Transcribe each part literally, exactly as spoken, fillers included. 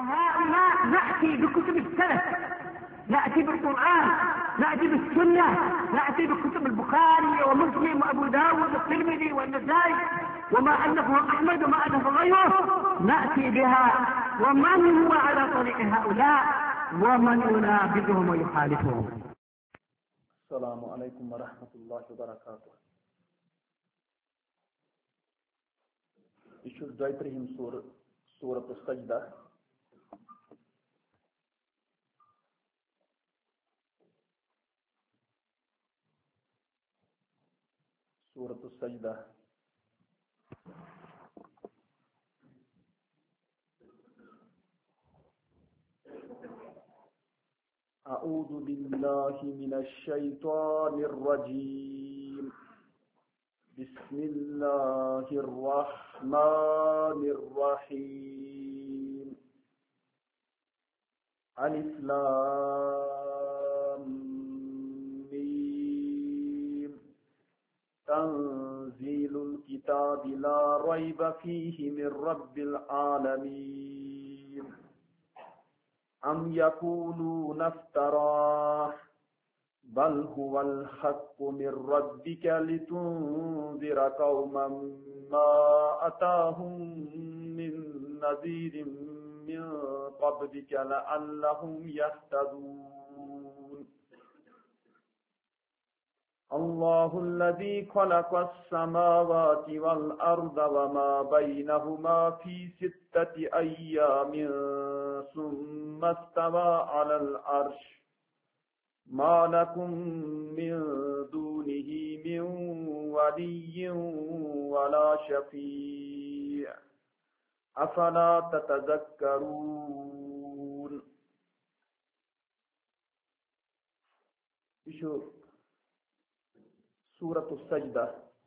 وهؤلاء نأتي بكتب السلف، نأتي بالقرآن، نأتي بالسنة، نأتي بكتب البخاري ومسلم وأبو داود والترمذي والنسائي وما ألفه أحمد وما ألف غيره، نأتي بها. ومن هو على طريق هؤلاء ومن ينابذهم ويخالفهم. السلام عليكم ورحمة الله وبركاته. This is Daitrihim Surah, Surah Al-Sajdah. Surah Al-Sajdah. أعوذ بالله من الشيطان الرجيم. بسم الله الرحمن الرحيم. ألف لام ميم. تنزيل الكتاب لا ريب فيه من رب العالمين. أم يقولون افتراه بل هو الحق من ربك لتنذر قوما ما أتاهم من نذير من قبلك لعلهم يهتدون. الله الذي خلق السماوات والأرض وما بينهما في ستة أيام ثم استوى على العرش. ما لكم من دونه من ولي ولا شفيع أفلا تتذكرون. شو سورة السجدة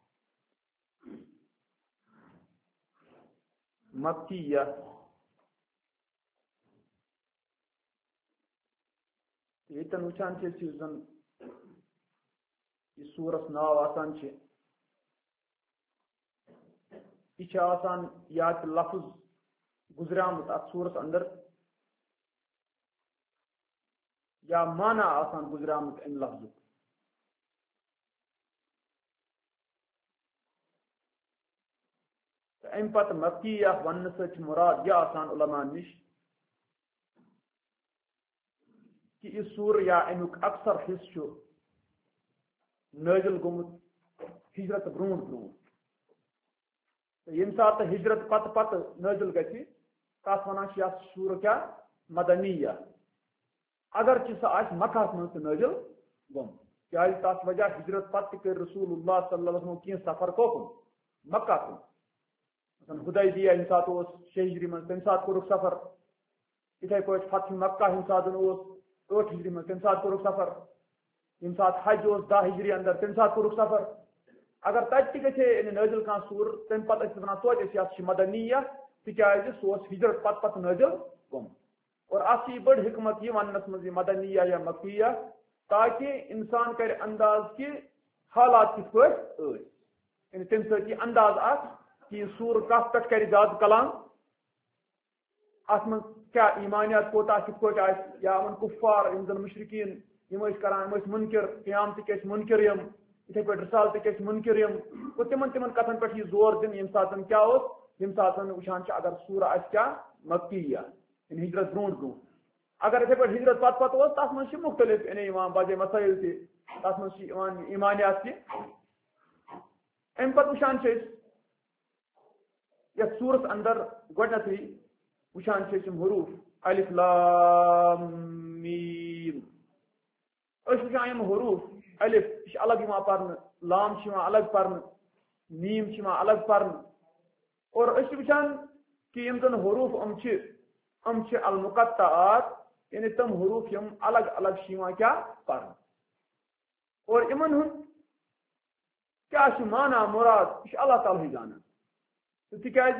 مكية. یتن وچان چھ زن یہ سورس ناو آسان چھ یہ آسان یا لفظ گزریامت ات سورس اندر یا مانا آسان گزریامت ان لفظ. ام پتہ مکیہ ون سچ مراد یہ آسان علماء نش کہ یہ سور یا امیک اکثر حصہ نازل گومت ہجرت برونٹ برونٹ. یم سات ہجرت پتہ پتہ نازل گژھِ تس ونان چھِ یتھ سور کیا مدنیہ اگرچہ سہ آسہِ مکہس منٛز تہِ نازل گومُت کیازِ تس وجہ ہجرت پتہ تہِ کٔرۍ رسول اللہ صلی اللہ علیہ وسلم کینٛہہ سفر کوکُن مکہ کُن. مثلاً حدیبیہ ییٚمہِ ساتہٕ اوس شیٚیہِ ہجری منٛز تمہِ ساتہٕ کوٚرُکھ سفر. یِتھے پٲٹھۍ فتح مکہ ییٚمہِ ساتہٕ اوس ٲٹھ ہجری منٛز تمہِ ساتہٕ کوٚرُکھ سفر. ییٚمہِ ساتہٕ حج اوس دہ ہجری اندر تمہِ ساتہٕ کوٚرُکھ سفر. اگر تتہِ تہِ گژھِ ہے نازل کانٛہہ سوٗر تمہِ پتہٕ ٲسۍ ونان توتہِ أسۍ یتھ چھِ مدنیہ تِکیازِ سُہ اوس ہجرت پتہٕ پتہٕ نازل گوٚمُت. اور اتھ چھِ یہِ بٔڑ حکمت یہِ وننس منٛز یہِ مدنیہ یا مکیہ تاکہ انسان کرِ انداز کہِ حالات کِتھ پٲٹھۍ ٲسۍ. یعنی تمہِ سۭتۍ یہِ انداز اکھ کہ یہ سور کتھ پہ کر زیادہ کلام ات من کیا ایمانیات کوتا کت پہ آس یا ان کفار یم زن مشرقین یم کران یم منکر قیامت کس منکر یم اتھے پہ رسالت کس منکر یم تو تمن تمن کتن پہ یہ زور دن یم سات کیا یم سات وچان اگر سور آس کیا مکیہ یعنی ہجرت برونٹ برونٹ. اگر اتھے پہ ہجرت پتہ پتہ اس تس من مختلف یعنی بجے مسائل تہ تس من ایمانیات تہ ام پتہ وچان یس سورس اندر گۄڈنیتھٕے وچان چھِ أسۍ یِم حروف الف لام میم. أسۍ وچان یِم حروف الف یہِ چھِ الگ یِوان پرنہٕ لام چھِ یِوان الگ پرنہٕ میم چھِ یِوان الگ پرنہٕ. اور أسۍ چھِ وچان کہ یِم زن حروف یِم چھِ یِم چھِ المقطعات یعنی تِم حروف یِم الگ الگ چھِ یِوان کیٛاہ پرنہٕ. اور یِمن ہُنٛد کیٛاہ چھُ مانا مراد یہِ چھُ اللہ تعالیٰ ہٕے زانان. تکیازِ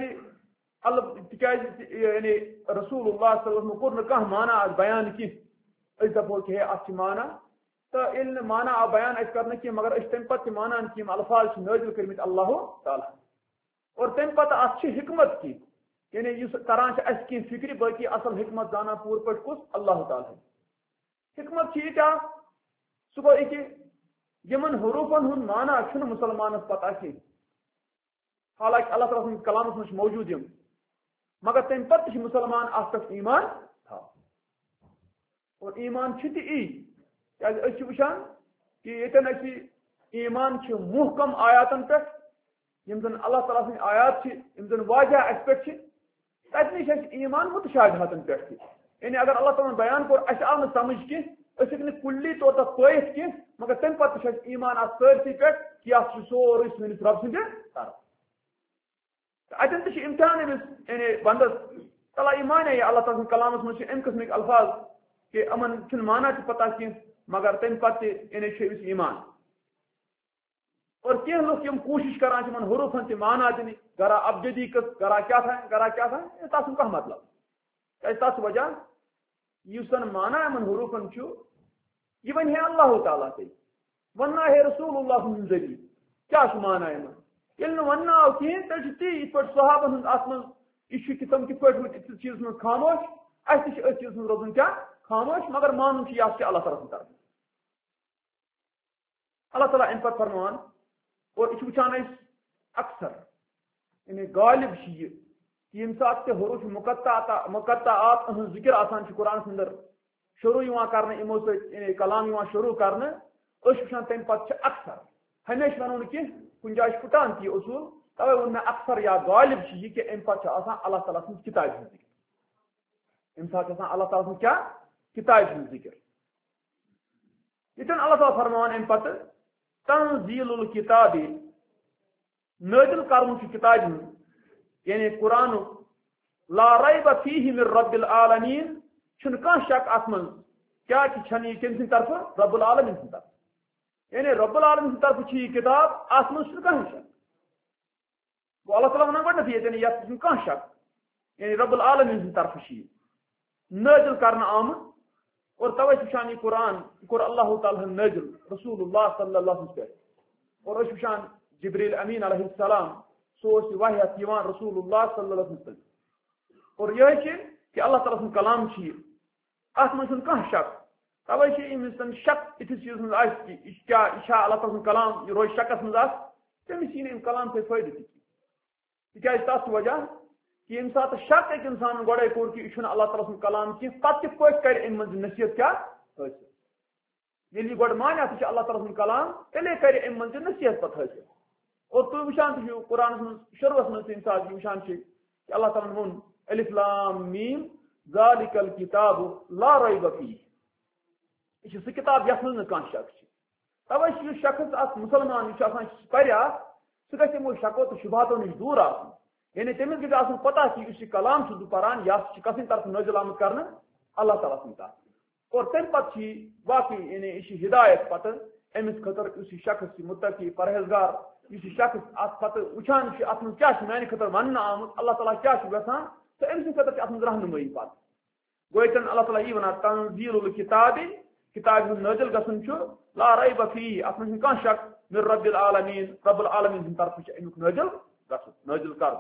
یعنی رسول اللہ صلی اللہ علیہ وسلم کور نہ مانا آج بیان کی اس دپو کہ ات مانا تو یل مانا آ بیان اس کرنا کی مگر اس تم پتہ مانان کی الفاظ نازل کرمت اللہ تعالی. اور تم پتہ ات حکمت کی یعنی اس تران اس کی فکر باقی اصل حکمت زانا پور پٹ کس اللہ تعالی حکمت یہ کیا سہ گو یہ یمن حروفن ہند مانا چھ مسلمانس پتہ کی حالانکہ اللہ تعالیٰ سن کلامس مجھ موجود یم مگر تم پتہ مسلمان ات پہ ایمان تھا اور ایمان چھ تی کیاز وچان کہ یتن اس ایمان چھ محکم آیاتن پہ یم زن اللہ تعالیٰ سن آیات یم زن واضح اس پہ تت نش ایمان متشابہاتن پہ یعنی اگر اللہ تعالیٰ بیان کور اس آو سمجھ کی اس کلی طور تک پائت کی مگر تم پتہ ایمان ات سرسی پہ کہ یہ سورے سنس رب سند طرف اتن تہ امتحان امس یعنی بندس تلا ایمان ہے اللہ تعالیٰ کلامس من ام قسمک الفاظ کہ امن چھ مانا تہ پتہ کی مگر تم پتہ یعنی اس ایمان اور کی لوگ یم کوشش کران من حروفن تہ مانا دن گرا ابجدی کس گرا کیا تھا گرا کیا تھا تس کا مطلب کیاز تس وجہ اس مانا من حروفن یہ ون ہے اللہ تعالیٰ تے وننا ہے رسول اللہ سن ذریعہ کیا مانا من یل ون آو کہین تیل تی یہ پہ صحابن ہند ات من یہ تم کت پہ ات چیز من خاموش اس تہ اس چیز من روزن کیا خاموش مگر مانن یہ اللہ تعالیٰ سن طرف اللہ تعالیٰ ام پہ فرمان اور یہ وچان اکثر یعنی غالب یہ یم سات حروف مقطع مقطعات ان ذکر آسان قرآن اندر شروع کرنے امو سی کلام شروع کرنے اس وچان تم پتہ اکثر ہمیشہ ونو نا کی کن جائے پھٹان تی اصول توے ون میں اکثر یا غالب یہ کہ ام پتہ آسان اللہ تعالیٰ سن کتاب ہند ذکر ام سات آسان اللہ تعالیٰ سن کیا کتاب ہند ذکر یتن اللہ تعالیٰ فرمان ام پتہ تنزیل الکتاب نازل کرن کتاب یعنی قرآن لا ریب فیہ من رب العالمین چھن کان شک ات من کیا چھن یہ کم سن طرف رب العالمین سن طرف یعنی رب العالمین سن طرف چھ یہ کتاب ات من چھن کان شک وہ اللہ تعالیٰ ونان گۄڈنیتھٕے ییٚتٮ۪ن یتھ چھن کان شک یعنی رب العالمین سن طرف چھ نازل کرنا آمت اور توے وچھان یہ قرآن یہ کور اللہ تعالیٰ نازل رسول اللہ صلی اللہ علیہ وسلم اور اس وچھان جبریل امین علیہ السلام سوس واحد یوان رسول اللہ صلی اللہ علیہ وسلم اور یہ کہ اللہ تعالیٰ سن کلام ات من کھانا شک توے امن شک اتس چیز من کیا یہ اللہ تعالیٰ سن کلام یہ روز شکس من تمس یہ کلام سے فائدہ تک تس وجہ کہ یم سات شک ایک انسان گوڑے کور کہ یہ اللہ تعالیٰ سن کلام کی پتہ کت پہ کر ام من نصیحت کیا حاصل یل یہ گوڑ مانا یہ اللہ تعالیٰ سن کلام تیلے کر ام من نصیحت پتہ حاصل اور تھی وچان تھی قرآن من شروعس من تم سات وچان کہ اللہ تعالیٰ وون الف لام میم ذالک الکتاب لا ریب فیہ یہ سہ کتاب یس من کان شک توے یہ شخص ات مسلمان یہ پریا سہ گژھِ یمو شکو تو شبہاتو نش دور آسن یعنی تمس گژھِ آسن پتہ کہ اس کلام چھ پران یہ کسن طرف نازل آمت کرنے اللہ تعالیٰ سن طرف اور تم پتہ باقی یعنی یہ ہدایت پتہ امس خطر اس شخص متقی پرہیزگار اس شخص ات پتہ وچان ات من کیا میانہ خطر ون آمت اللہ تعالیٰ کیا گژھان تو امس خطر ات من رہنمائی پتہ گوتن اللہ تعالیٰ یہ ونان تنزیل الکتاب کتاب نازل گژھن لا ریب فیہ ات من کان شک من رب العالمین رب العالمین سن طرف امیک نازل گژھن نازل کر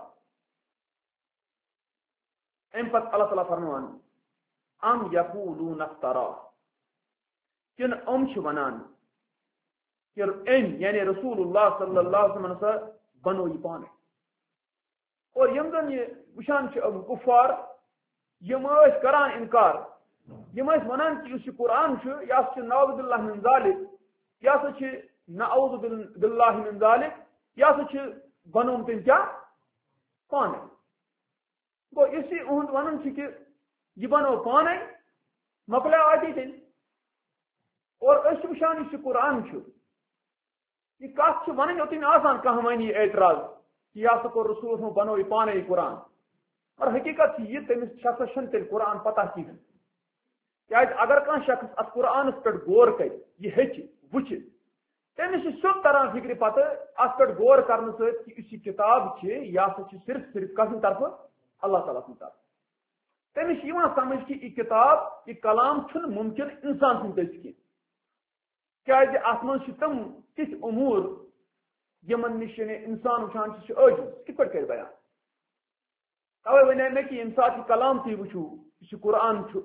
ام پتہ اللہ تعالیٰ فرمان ام یقولون افترا کن ام چھ ونان کہ ام یعنی رسول اللہ صلی اللہ علیہ وسلم بنو یہ پانے اور یم زن یہ وشان کفار یم اس کران انکار یم اس ونان کہ اس قرآن یہ نعوذ باللہ من ذالک یہ نعوذ باللہ من ذالک یہ بنوم تم کیا پانے گو اسی اہد ون کہ یہ بنو پانے مکلے آتی تین اور اس وشان یہ قرآن یہ کت ون یوتن آسان کہانی اعتراض کہ یہ سا کور رسول بنو یہ پانے یہ قرآن اور حقیقت یہ تمس شخص تیل قرآن پتہ کہین کیاز اگر کان شخص ات قرآن پہ غور کر یہ ہچ وچ تمس سیود تران فکر پتہ ات پہ غور کرنے ست کہ اس کتاب یہ سا صرف صرف کس طرف اللہ تعالیٰ سن طرف تمس یہ سمجھ کہ یہ کتاب یہ کلام چھ ممکن انسان سن دس کی کیاز ات من تم تھ امور یمن نش انسان وچان عاجز کت پہ کر بیان توے ونے مے کہ انسان کی کلام تھی وچھو یہ قرآن چھو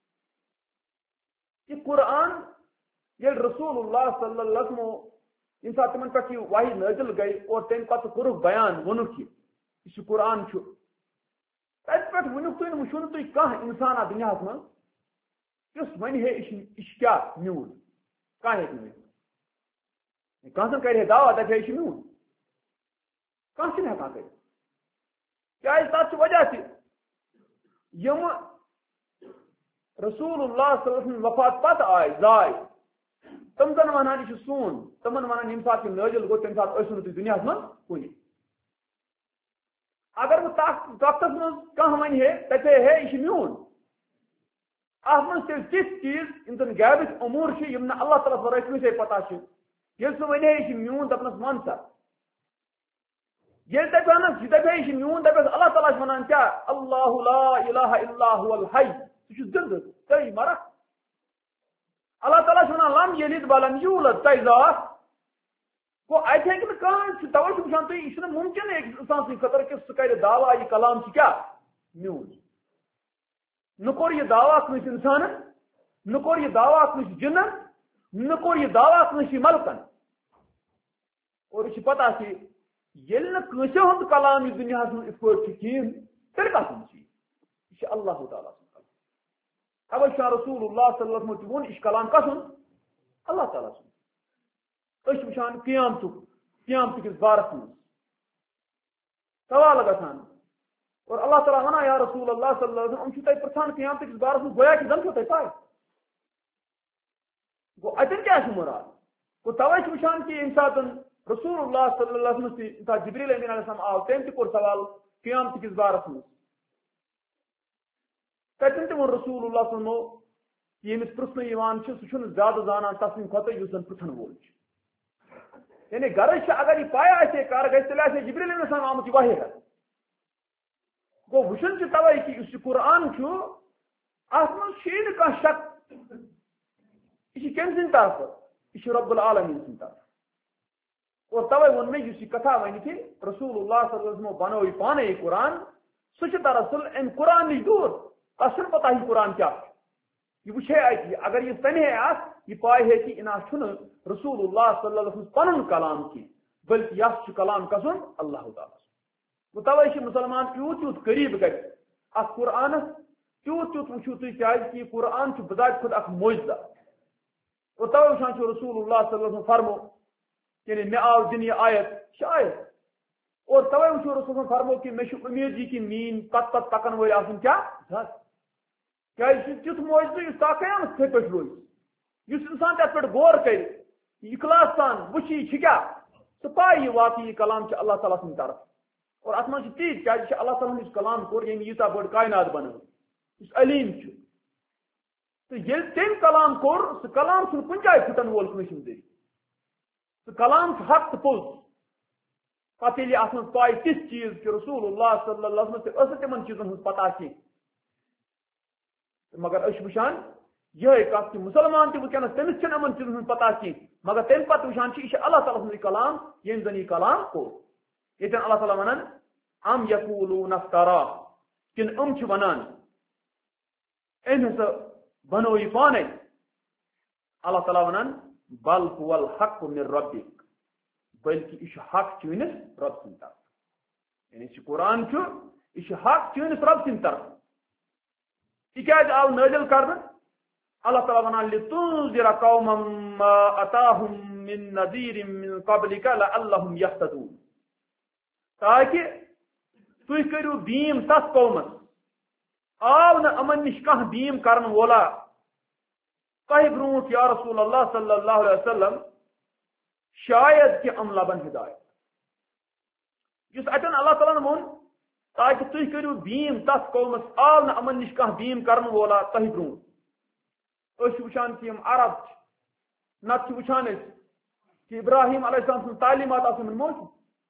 یہ قرآن یہ رسول اللہ صلی اللہ علیہ وسلم انسان تمن پہ وحی نازل گئی اور تم پتہ کورک بیان ونک یہ قرآن چھو تت پہ ونک تھی وچھو تھی کھانا انسان آ دنیا من اس ون ہے یہ کیا میون کھانا ہے کھانا کر دعویٰ دپہ یہ میون کھانا ہکان کر کیا تک وجہ یم رسول اللہ صلی اللہ علیہ وسلم وفات پتہ آئے زائے تم زن ونان یہ سون تمن ونان یم سات نازل گو تمہ سات ٲسِو نہٕ تُہۍ دنیا من کُنہِ اگر وہ وقتس من کانٛہہ ون ہے دپے ہے یہ میون اتھ من تیٚلہِ تِتھۍ چیٖز یم زن غیبٕکۍ امور چھِ یم نہٕ اللہ تعالیٰ ورٲے کٲنٛسے پتہ چھِ ییٚلہِ سُہ ونے یہ میون دپنس ون سا ییٚلہِ دپانس یہ دپے یہ میون دپس اللہ تعالیٰ چھُ ونان کیا اللہ لا الہ الا هو الحی سُہ چھُ زندٕ ژٕے مرکھ اللہ تعالیٰ چھُ ونان لم یلد ولم یولد ژٕے زاکھ گوٚو اتہِ ہیٚکہِ نہٕ کٕہٕنۍ توے چھُ وٕچھان تُہۍ یہِ چھُنہٕ ممکن أکِس انسان سٕنٛدِ خٲطرٕ کہِ سُہ کرِ دعوا یہِ کلام چھُ کیٛاہ میون نہ کوٚر یہِ دعوا کٲنٛسہِ انسانن نہ کوٚر یہِ دعوا کٲنٛسہِ جِنن نہ کوٚر یہِ دعوا کٲنٛسہِ ملکن اور یہِ چھِ پتہ کہِ ییٚلہِ نہٕ کٲنٛسہِ ہُنٛد کلام یہِ دُنیاہس منٛز یِتھ پٲٹھۍ چھُ کِہیٖنۍ تیٚلہِ کتھ منٛز چھُ یہِ چھُ اللہ تعالیٰ سُنٛد کلام توے چھُ رسول اللہ صلی اللہ علیہ وسلم تہِ ووٚن یہِ چھُ کلام کسُنٛد اللہ تعالیٰ سُنٛد أسۍ چھِ وٕچھان قیامتُک قیامتٕکِس بارس منٛز سوال گژھان اور اللہ تعالیٰ ونان یا رسول اللہ صلی اللہ علیہ وسلم یِم چھِو تۄہہِ پرٛژھان قیامتٕکِس بارس منٛز گویا کہِ زن چھو تۄہہِ پاے گوٚو اتٮ۪ن کیٛاہ چھُ مُراد گوٚو توے چھِ وٕچھان کہِ ییٚمہِ ساتہٕ رسول اللہ صلی اللہ علیہ وسلم تہِ ییٚمہِ ساتہٕ جبریل امین علیہ السلام آو تٔمۍ تہِ کوٚر سوال قیامتٕکِس بارس منٛز تتٮ۪ن تہِ ووٚن رسول اللہ صلی اللہ علیہ وسلم ییٚمِس پرٛژھنہٕ یِوان چھُ سُہ چھُنہٕ زیادٕ زانان تسٕنٛدِ کھۄتہٕ یُس زن پرٛژھن وول چھُ یعنی غرض چھُ اگر یہِ پاے آسہِ ہے کر گژھِ تیٚلہِ آسہِ ہے جبریل علیہ السلام آمُت یہِ وحی کرنہٕ گوٚو وٕچھُن چھُ توے کہِ یُس یہِ قرآن چھُ اتھ منٛز چھُیی نہٕ کانٛہہ شک یہِ چھُ کٔمۍ سٕنٛدِ طرفہٕ یہِ چھُ رب العالمیٖن سٕنٛدِ طرفہٕ اور توے ووٚن مےٚ یُس یہِ کتھا ونہِ کہِ رسول اللہ صلی اللہ علیہ وسلم بنوو یہِ پانے یہِ قرآن سُہ چھُ دراصل امہِ قرآن نِش دوٗر تس چھُنہٕ پتہ یہِ قرآن کیٛاہ چھُ یہ وچھے اتہِ اگر یہ سنہِ ہے اتھ یہ پاے ہے کہ انا چھُنہٕ رسول اللہ صلی اللہ علیہ وسلم پنُن کلام کینٛہہ بلکہ یس چھُ کلام کسُن اللہ تعالیٰ گوٚو توے چھِ مُسلمان تیوٗت تیوٗت قریٖب گژھِ اتھ قرآنس تیوٗت تیوٗت وٕچھِو تُہۍ کیازِ کہِ یہِ قرآن چھُ بذات خود اکھ معجزہ اور توے وٕچھان چھُ رسول اللہ صلی اللہ علیہ وسلم فرمو یعنی مےٚ آو دِنہٕ یہِ آیت یہِ چھِ آیت اور توے وٕچھو رسول اللہ فرمو کہِ مےٚ چھُ اُمید یہِ کہِ میٲنۍ پتہٕ پتہٕ پکن وٲلۍ آسن کیٛاہ زیادٕ کیازِ یہِ چھُ تیُتھ معجزٕ یُس تا قیامتس تھے پٮ۪ٹھ روزِ یُس انسان تتھ پٮ۪ٹھ غور کرِ اخلاص سان وٕچھِ یہِ چھِ کیٛاہ سُہ پاے یہِ واقعی یہِ کلام چھُ اللہ تعالیٰ سٕنٛدِ طرفہٕ اور اتھ منٛز چھِ تیٖتۍ کیازِ یہِ چھُ اللہ تعالیٰ ہن یُس کلام کوٚر ییٚمۍ ییٖژاہ بٔڑ کاینات بنٲو یُس علیٖم چھُ تہٕ ییٚلہِ تٔمۍ کلام کوٚر سُہ کلام چھُنہٕ کُنہِ جایہِ پھٕٹن وول کٲنٛسہِ ہُنٛد ذٔریعہٕ سُہ کلام چھُ حق تہٕ پوٚز پتہٕ ییٚلہِ اتھ منٛز پاے تِژھ چیٖز کہِ رسول اللہ صلی اللہ علیہ وسلم تہِ ٲس نہٕ تِمن چیٖزن ہٕنٛز پتہ کینٛہہ مگر أسۍ چھِ وٕچھان یِہے کتھ کہِ مُسلمان تہِ وٕنکیٚنس تٔمِس چھنہٕ یِمن چیٖزن ہٕنٛز پتہ کینٛہہ مگر تمہِ پتہٕ وٕچھان چھِ یہِ چھُ اللہ تعالیٰ سُنٛدُے کلام ییٚمۍ زن یہِ کلام کوٚر ییٚتٮ۪ن اللہ تعالیٰ ونان ام یقولون افترا کِنہٕ یِم چھِ ونان أمۍ ہسا بنوو یہِ پانے اللہ تعالیٰ ونان بل هو الحق من ربک بلکہ یہِ چھُ حق چٲنِس رب سٕنٛدِ طرفہٕ یعنی یہِ قرآن چھُ یہِ چھُ حق چٲنِس رب سٕنٛدِ طرفہٕ یہ کیازِ آو نازل کرنہٕ اللہ تعالیٰ ونان لتنذر قوما ما اتاهم من نذير من قبلك لعلهم يهتدون تاکہ تُہۍ کٔرِو بیٖم تتھ قومس آو نہٕ یِمن نِش کانٛہہ بیٖم کرن وولا تۄہہِ برونٛٹھ یا رسول اللہ صلی اللہ علیہ وسلم شاید کہ یِم لبن ہدایت یُس اتٮ۪ن اللہ تعالیٰ ووٚن تاکہ تُہۍ کٔرِو بیٖم تتھ قومس آو نہٕ یِمن نِش کانٛہہ بیٖم کرن وولا تۄہہِ برونٛٹھ أسۍ چھِ وٕچھان کہِ یِم عرب چھِ نتہٕ چھِ وٕچھان أسۍ کہِ ابراہیم علیہ السلام سٕنٛز تعلیمات آسہٕ یِمن موجوٗد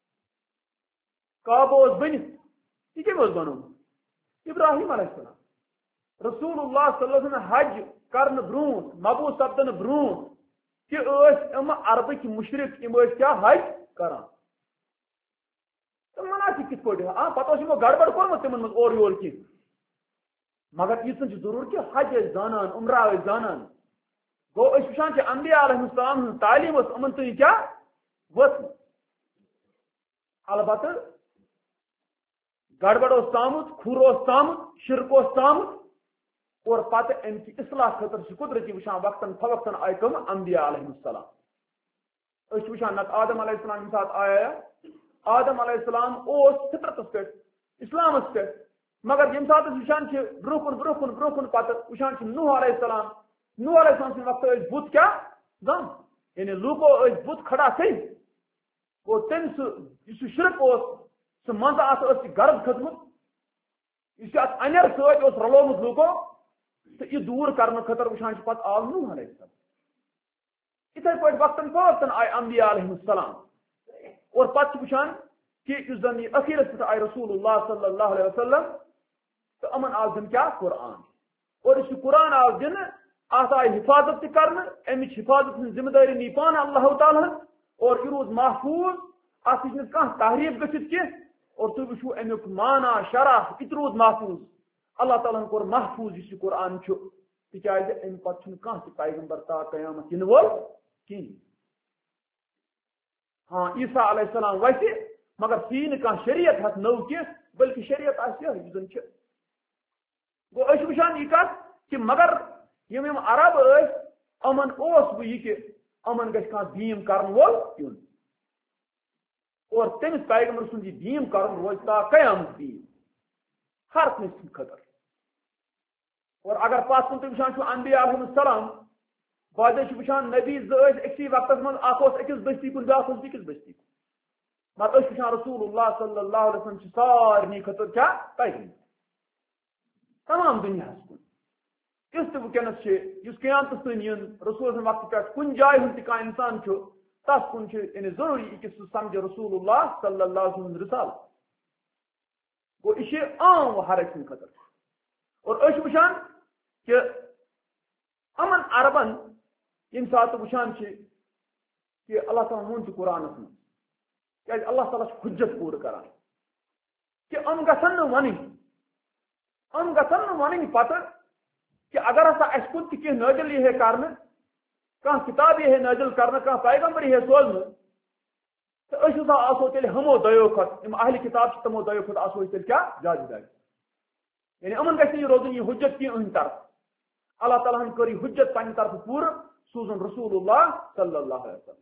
کعبہٕ اوس بٔنِتھ یہِ کٔمۍ اوس بنومُت ابراہیم علیہ السلام رسول اللہ صلی اللہ علیہ وسلم حج کرنہٕ برونٛٹھ مبعوث سپدنہٕ برونٛٹھ تہِ ٲسۍ یِم عربٕکۍ مُشرِک یِم ٲسۍ کیٛاہ حج کران تو مناسب کت پہ ہاں پتہ اس گڑبڑ کورمت تمن من اور یور کی مگر یہ ضرور کہ حج زانان عمرہ زانان گو اس وچان کہ انبیاء علیہ السلام تعلیم اس امن تو کیا وت البتہ گڑبڑ اس تامت کھور اس تامت شرک اس تامت اور پتہ ام کی اصلاح خاطر سے قدرتی وچان وقتاً فوقتاً آئے کم انبیاء علیہ السلام اس وچان نت آدم علیہ السلام کے ساتھ آیا آدم علیہ السلام اس فطرت پہ اسلامس پہ مگر یم سات وچان کہ برکن برکن برکن پتہ وچان کہ نوح علیہ السلام نوح علیہ السلام سن وقت اس بت کیا زم یعنی لوکو اس بت کھڑا تھی وہ تم سہ شرک اس سہ مزہ ات اس غرض کھتمت اس ات انر ست اس رلومت لوکو تو یہ دور کرنے خاطر وچان پتہ آو نوح علیہ السلام اتھے پہ وقتاً فوقتاً آئے انبیاء علیہ السلام اور پتہ وچان کہ اس زن یہ اخیرت پہ آئے رسول اللہ صلی اللہ علیہ وسلم تو امن آو دن کیا قرآن اور اس قرآن آو دن ات آئی حفاظت کرنا امچ حفاظت کی ذمہ داری نی پان اللہ تعالیٰ اور یہ روز محفوظ ات کھانا تحریف گھت کی اور تھی وچو امیک معنی شرح یہ روز محفوظ اللہ تعالیٰ کور محفوظ اس قرآن تاز ام پتہ کھانا پیغمبر تا قیامت ین وول کہین ہاں عیسیٰ علیہ السلام ویسے مگر سی نا شریعت ہاتھ نو کی بلکہ شریعت آن گو اس وچان یہ کت کہ مگر یم یم عرب اس امن اس بہ یہ کہ امن گھ دیم کرن وول یون اور تمس پیغمبر سن یہ دیم کرن روز تا قیامت دین ہر کھنس خطر اور اگر پاس کن تم وچان انبیاء علیہ السلام بعد وچان نبی زس اکسی وقت من اخ اکس بستی کن بیاکھ بیکس بستی کن مگر اس وچان رسول اللہ صلی اللہ علیہ وسلم سارے خطر کیا پیغمبر تمام دنیا کن اس ونکس اس قیامت تین ین رسول وقت پہ کن جائے ہند تہ انسان تس کن یعنی ضروری کہ سہ سمجھے رسول اللہ صلی اللہ علیہ وسلم رسال گو یہ عام ہر اک سند خطر اور اس وچان کہ امن عربن یم سات وچان کہ اللہ تعالیٰ وون قرآنس من کہ اللہ تعالیٰ حجت پور کران کہ ام گھن ون ام گھن ون پتہ کہ اگر ہسا اس کن تہ نازل یہ کرنے کھانا کتاب یہ نازل کرنے کھانا پیغمبر یہ سوزن تو اس ہسا آسو تیل ہمو دیو کھت یم اہل کتاب تمو دیو کھت آسو تیل کیا زیادہ زیادہ یعنی امن گھن یہ روزن یہ حجت کی ان طرف اللہ تعالیٰ ہن کر حجت پنہ طرف پور سوزن رسول اللہ صلی اللہ علیہ وسلم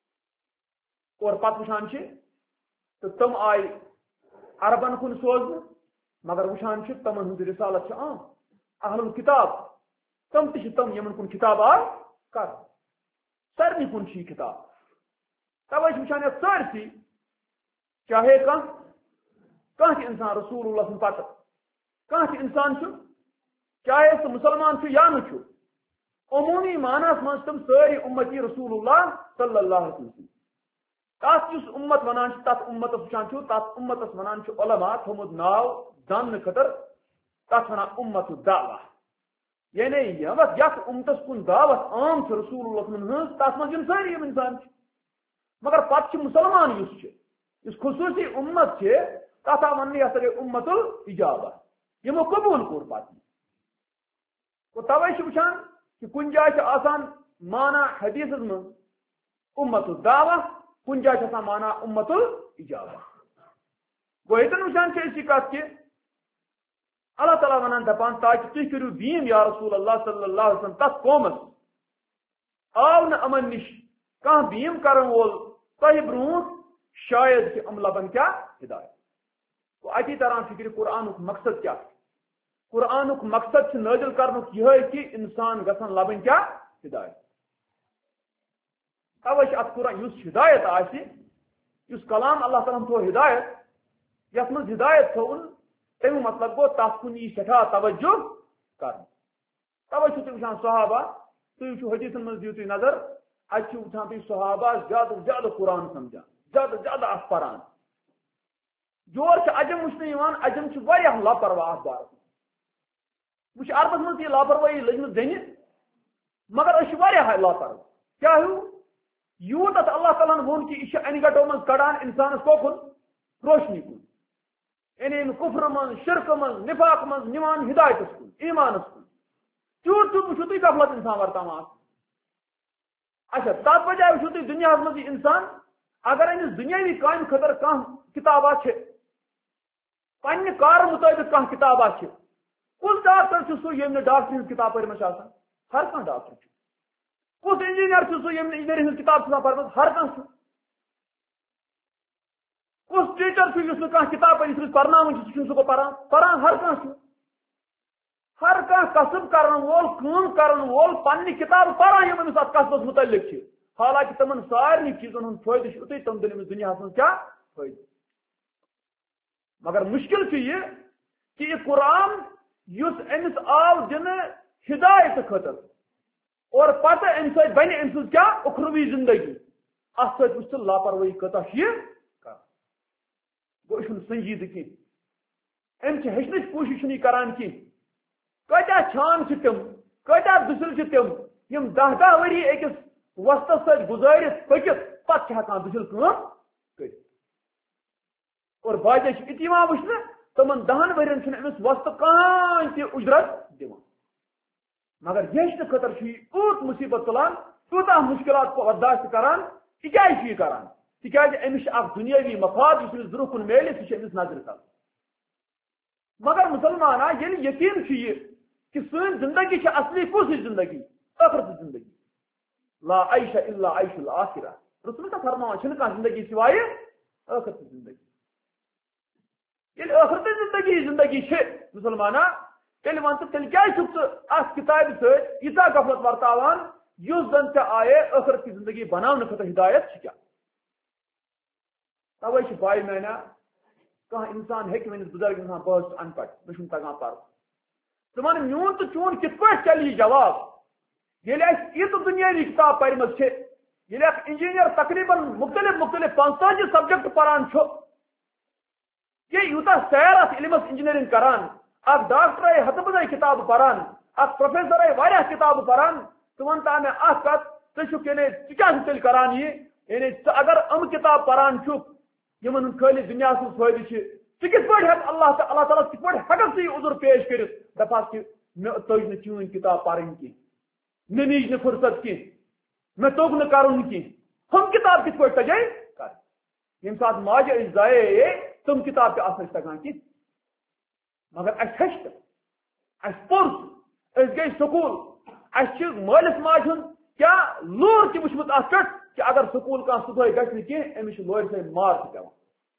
اور پتہ وچان تو تم آئی عربن کن سوزن مگر وچان تمن ہند رسالت عام اہل الکتاب تم تہ تم یمن کن کتاب آئی کر سارے کن یہ کتاب توے وچان یہ سارسی چاہے کھانا کھانا انسان رسول اللہ سن پتہ کھانا انسان چاہے سہ مسلمان یا نہ عمومی معنس من تم ساری امتی رسول اللہ صلی اللہ علیہ وسلم تس اس امت ونان تس امت وچان تس امتس ونان علماء تھومت ناو دان خطر تس ونان امت الدعوہ یعنی یت امتس کن دعوت عام رسول اللہ ہز تس من ساری انسان مگر پتہ مسلمان اس خصوصی امت تتھ آو ون یہ سا امت الاجابہ یمو قبول کور پتہ تو توے وچان کہ کن جائے آسان مانا حدیث من امت الدعوہ کن جائے آسان مانا امت الاجابہ گو یتن وچان اسی کت کہ اللہ تعالیٰ ونان دپان تاکہ تھی کرو دین یا رسول اللہ صلی اللہ علیہ وسلم تس قومس آو نا امن نش کان دین کرن وول تہ برونٹ شاید کہ ام لبن کیا ہدایت تو اتی طرح فکر قرآن مقصد کیا قرآن مقصد نازل کرن یہ کہ انسان گھن لبن کیا ہدایت توے ات قرآن اس ہدایت آسی اس کلام اللہ تعالیٰ تھو ہدایت یس من ہدایت تھون تم مطلب گو تس کن یہ سٹھا توجہ کر توے تھی وچان صحابہ تھی وچو حدیثن من دیو تھی نظر اتھ وچان تھی صحابہ زیادہ زیادہ قرآن سمجھان زیادہ زیادہ ات پران جور عجم وچن عجم واریاہ لاپرواہ ات بارس وچ عربس من یہ لاپرواہی لجمت دن مگر اس واریاہ لاپرواہ کیا ہو یوت اللہ تعالیٰ وون کہ یہ ان گٹو من کڑان انسانس کوکن روشنی کن یعنی کفر من شرک من نفاق من نمان ہدایت کن ایمانس کن تیوت تیوت وچھو تھی غفلت انسان ورتان اچھا تب بجائے وچھو تھی دنیا مز یہ انسان اگر امس دنیاوی کامہ خاطر کھانا کتابہ پنہ کار مطابق کھانا کتابہ کس ڈاکٹر سہ یم ڈاکٹر ہز کتاب پرمچ ہر کھانا ڈاکٹر کس انجینئر سہ یم انجینئرنگ ہز کتاب پرم ہر کھانا کس ٹیچر اس کتاب پہ پرناون سہ پران پران ہر کھانا ہر کھانا کسب کرن وول کام کرن وول پنہ کتاب پران یم امس ات کسبس متعلق حالانکہ تمن سارے چیزن ہند فائدہ اتنے تم دن دنیا من کیا فائدہ مگر مشکل یہ کہ یہ قرآن اس امس آو دن ہدایت خاطر اور پتہ ام سی بن ام سز کیا اخروی زندگی ات ست وچ لاپرواہی کتا یہ کر گو یہ سنجیدہ کی ام ہچنچ کوشش نہیں کران کی کتیا چھان تم کتیا دسل تم یم دہ دہ وری اکس وسطس ست گزارت پکت پتہ ہکان دسل کام کر اور باقی اتنا یوان وچھنے تمن دہن ورین امس وسط کان تہ اجرت دِوان مگر یہ خاطر اوت مصیبت تلان تیوتہ مشکلات کو برداشت کران تکیاز یہ کران تکیاز امس اخ دنیاوی مفاد اس برو کن میلے سہ امس نظر تل مگر مسلمانہ یل یقین یہ کہ سن زندگی اصلی کس زندگی آخرت زندگی لا عیش الا عیش الاخرہ رسول کا فرمان چھ کھانا زندگی سوائے آخرت زندگی یل آخرت زندگی زندگی مسلمانہ تیل ون تو تیل کیا ات کتاب ست یوتہ غفلت ورتاوان اس زن ژے آئے آخرت کی زندگی بنانے خاطر ہدایت کیا توے بائی مینا کھانا انسان ہیکہ ونت بزرگ انسان بہت ان پڑھ مجھے تگان پر دپان میون تو چون کت پہ چل یہ جواب یل یہ دنیاوی کتاب پرمت یل انجینئر تقریباً مختلف مختلف پانچتاجی سبجیکٹ پران یہ یوتہ سیر ات علمس انجینئرنگ کران اخ ڈاکٹر ہتہ بدے کتاب پران اخ پروفیسر واریاہ کتاب پران تو ون تا میں اخ کت ژٕ یعنی ژٕ کیاہ تیل کران یہ یعنی ژٕ اگر ام کتاب پران چھُکھ یمن خالی دنیا سن فائدہ چھ ژٕ کت پٲٹھۍ ہیٚکھ اللہ اللہ تعالیٰ کت پٲٹھۍ ہیٚککھ ژٕ یہِ عذر پیش کٔرِتھ دپہس کہ مےٚ تٔج نہٕ چٲنۍ کتاب پرٕنۍ کینٛہہ مےٚ نیٖج نہٕ فرصت کینٛہہ مےٚ توٚگ نہٕ کرُن کینٛہہ ہم کتاب کت پٲٹھۍ تجے کر ییٚمہِ ساتہٕ ماجہِ أسۍ زایے تم کتاب تہِ آسنہٕ تگان کینٛہہ مگر اس ہچ اس پوٚرُس أسۍ گٔے سکوٗل اس چھِ مٲلِس ماجہِ ہُنٛد کیا لور تہِ وٕچھمُت اتھ پٮ۪ٹھ کہ اگر سکوٗل کانٛہہ صُبحٲے گژھِ نہٕ کینٛہہ أمِس چھُ لورِ سۭتۍ مار تہِ پیٚوان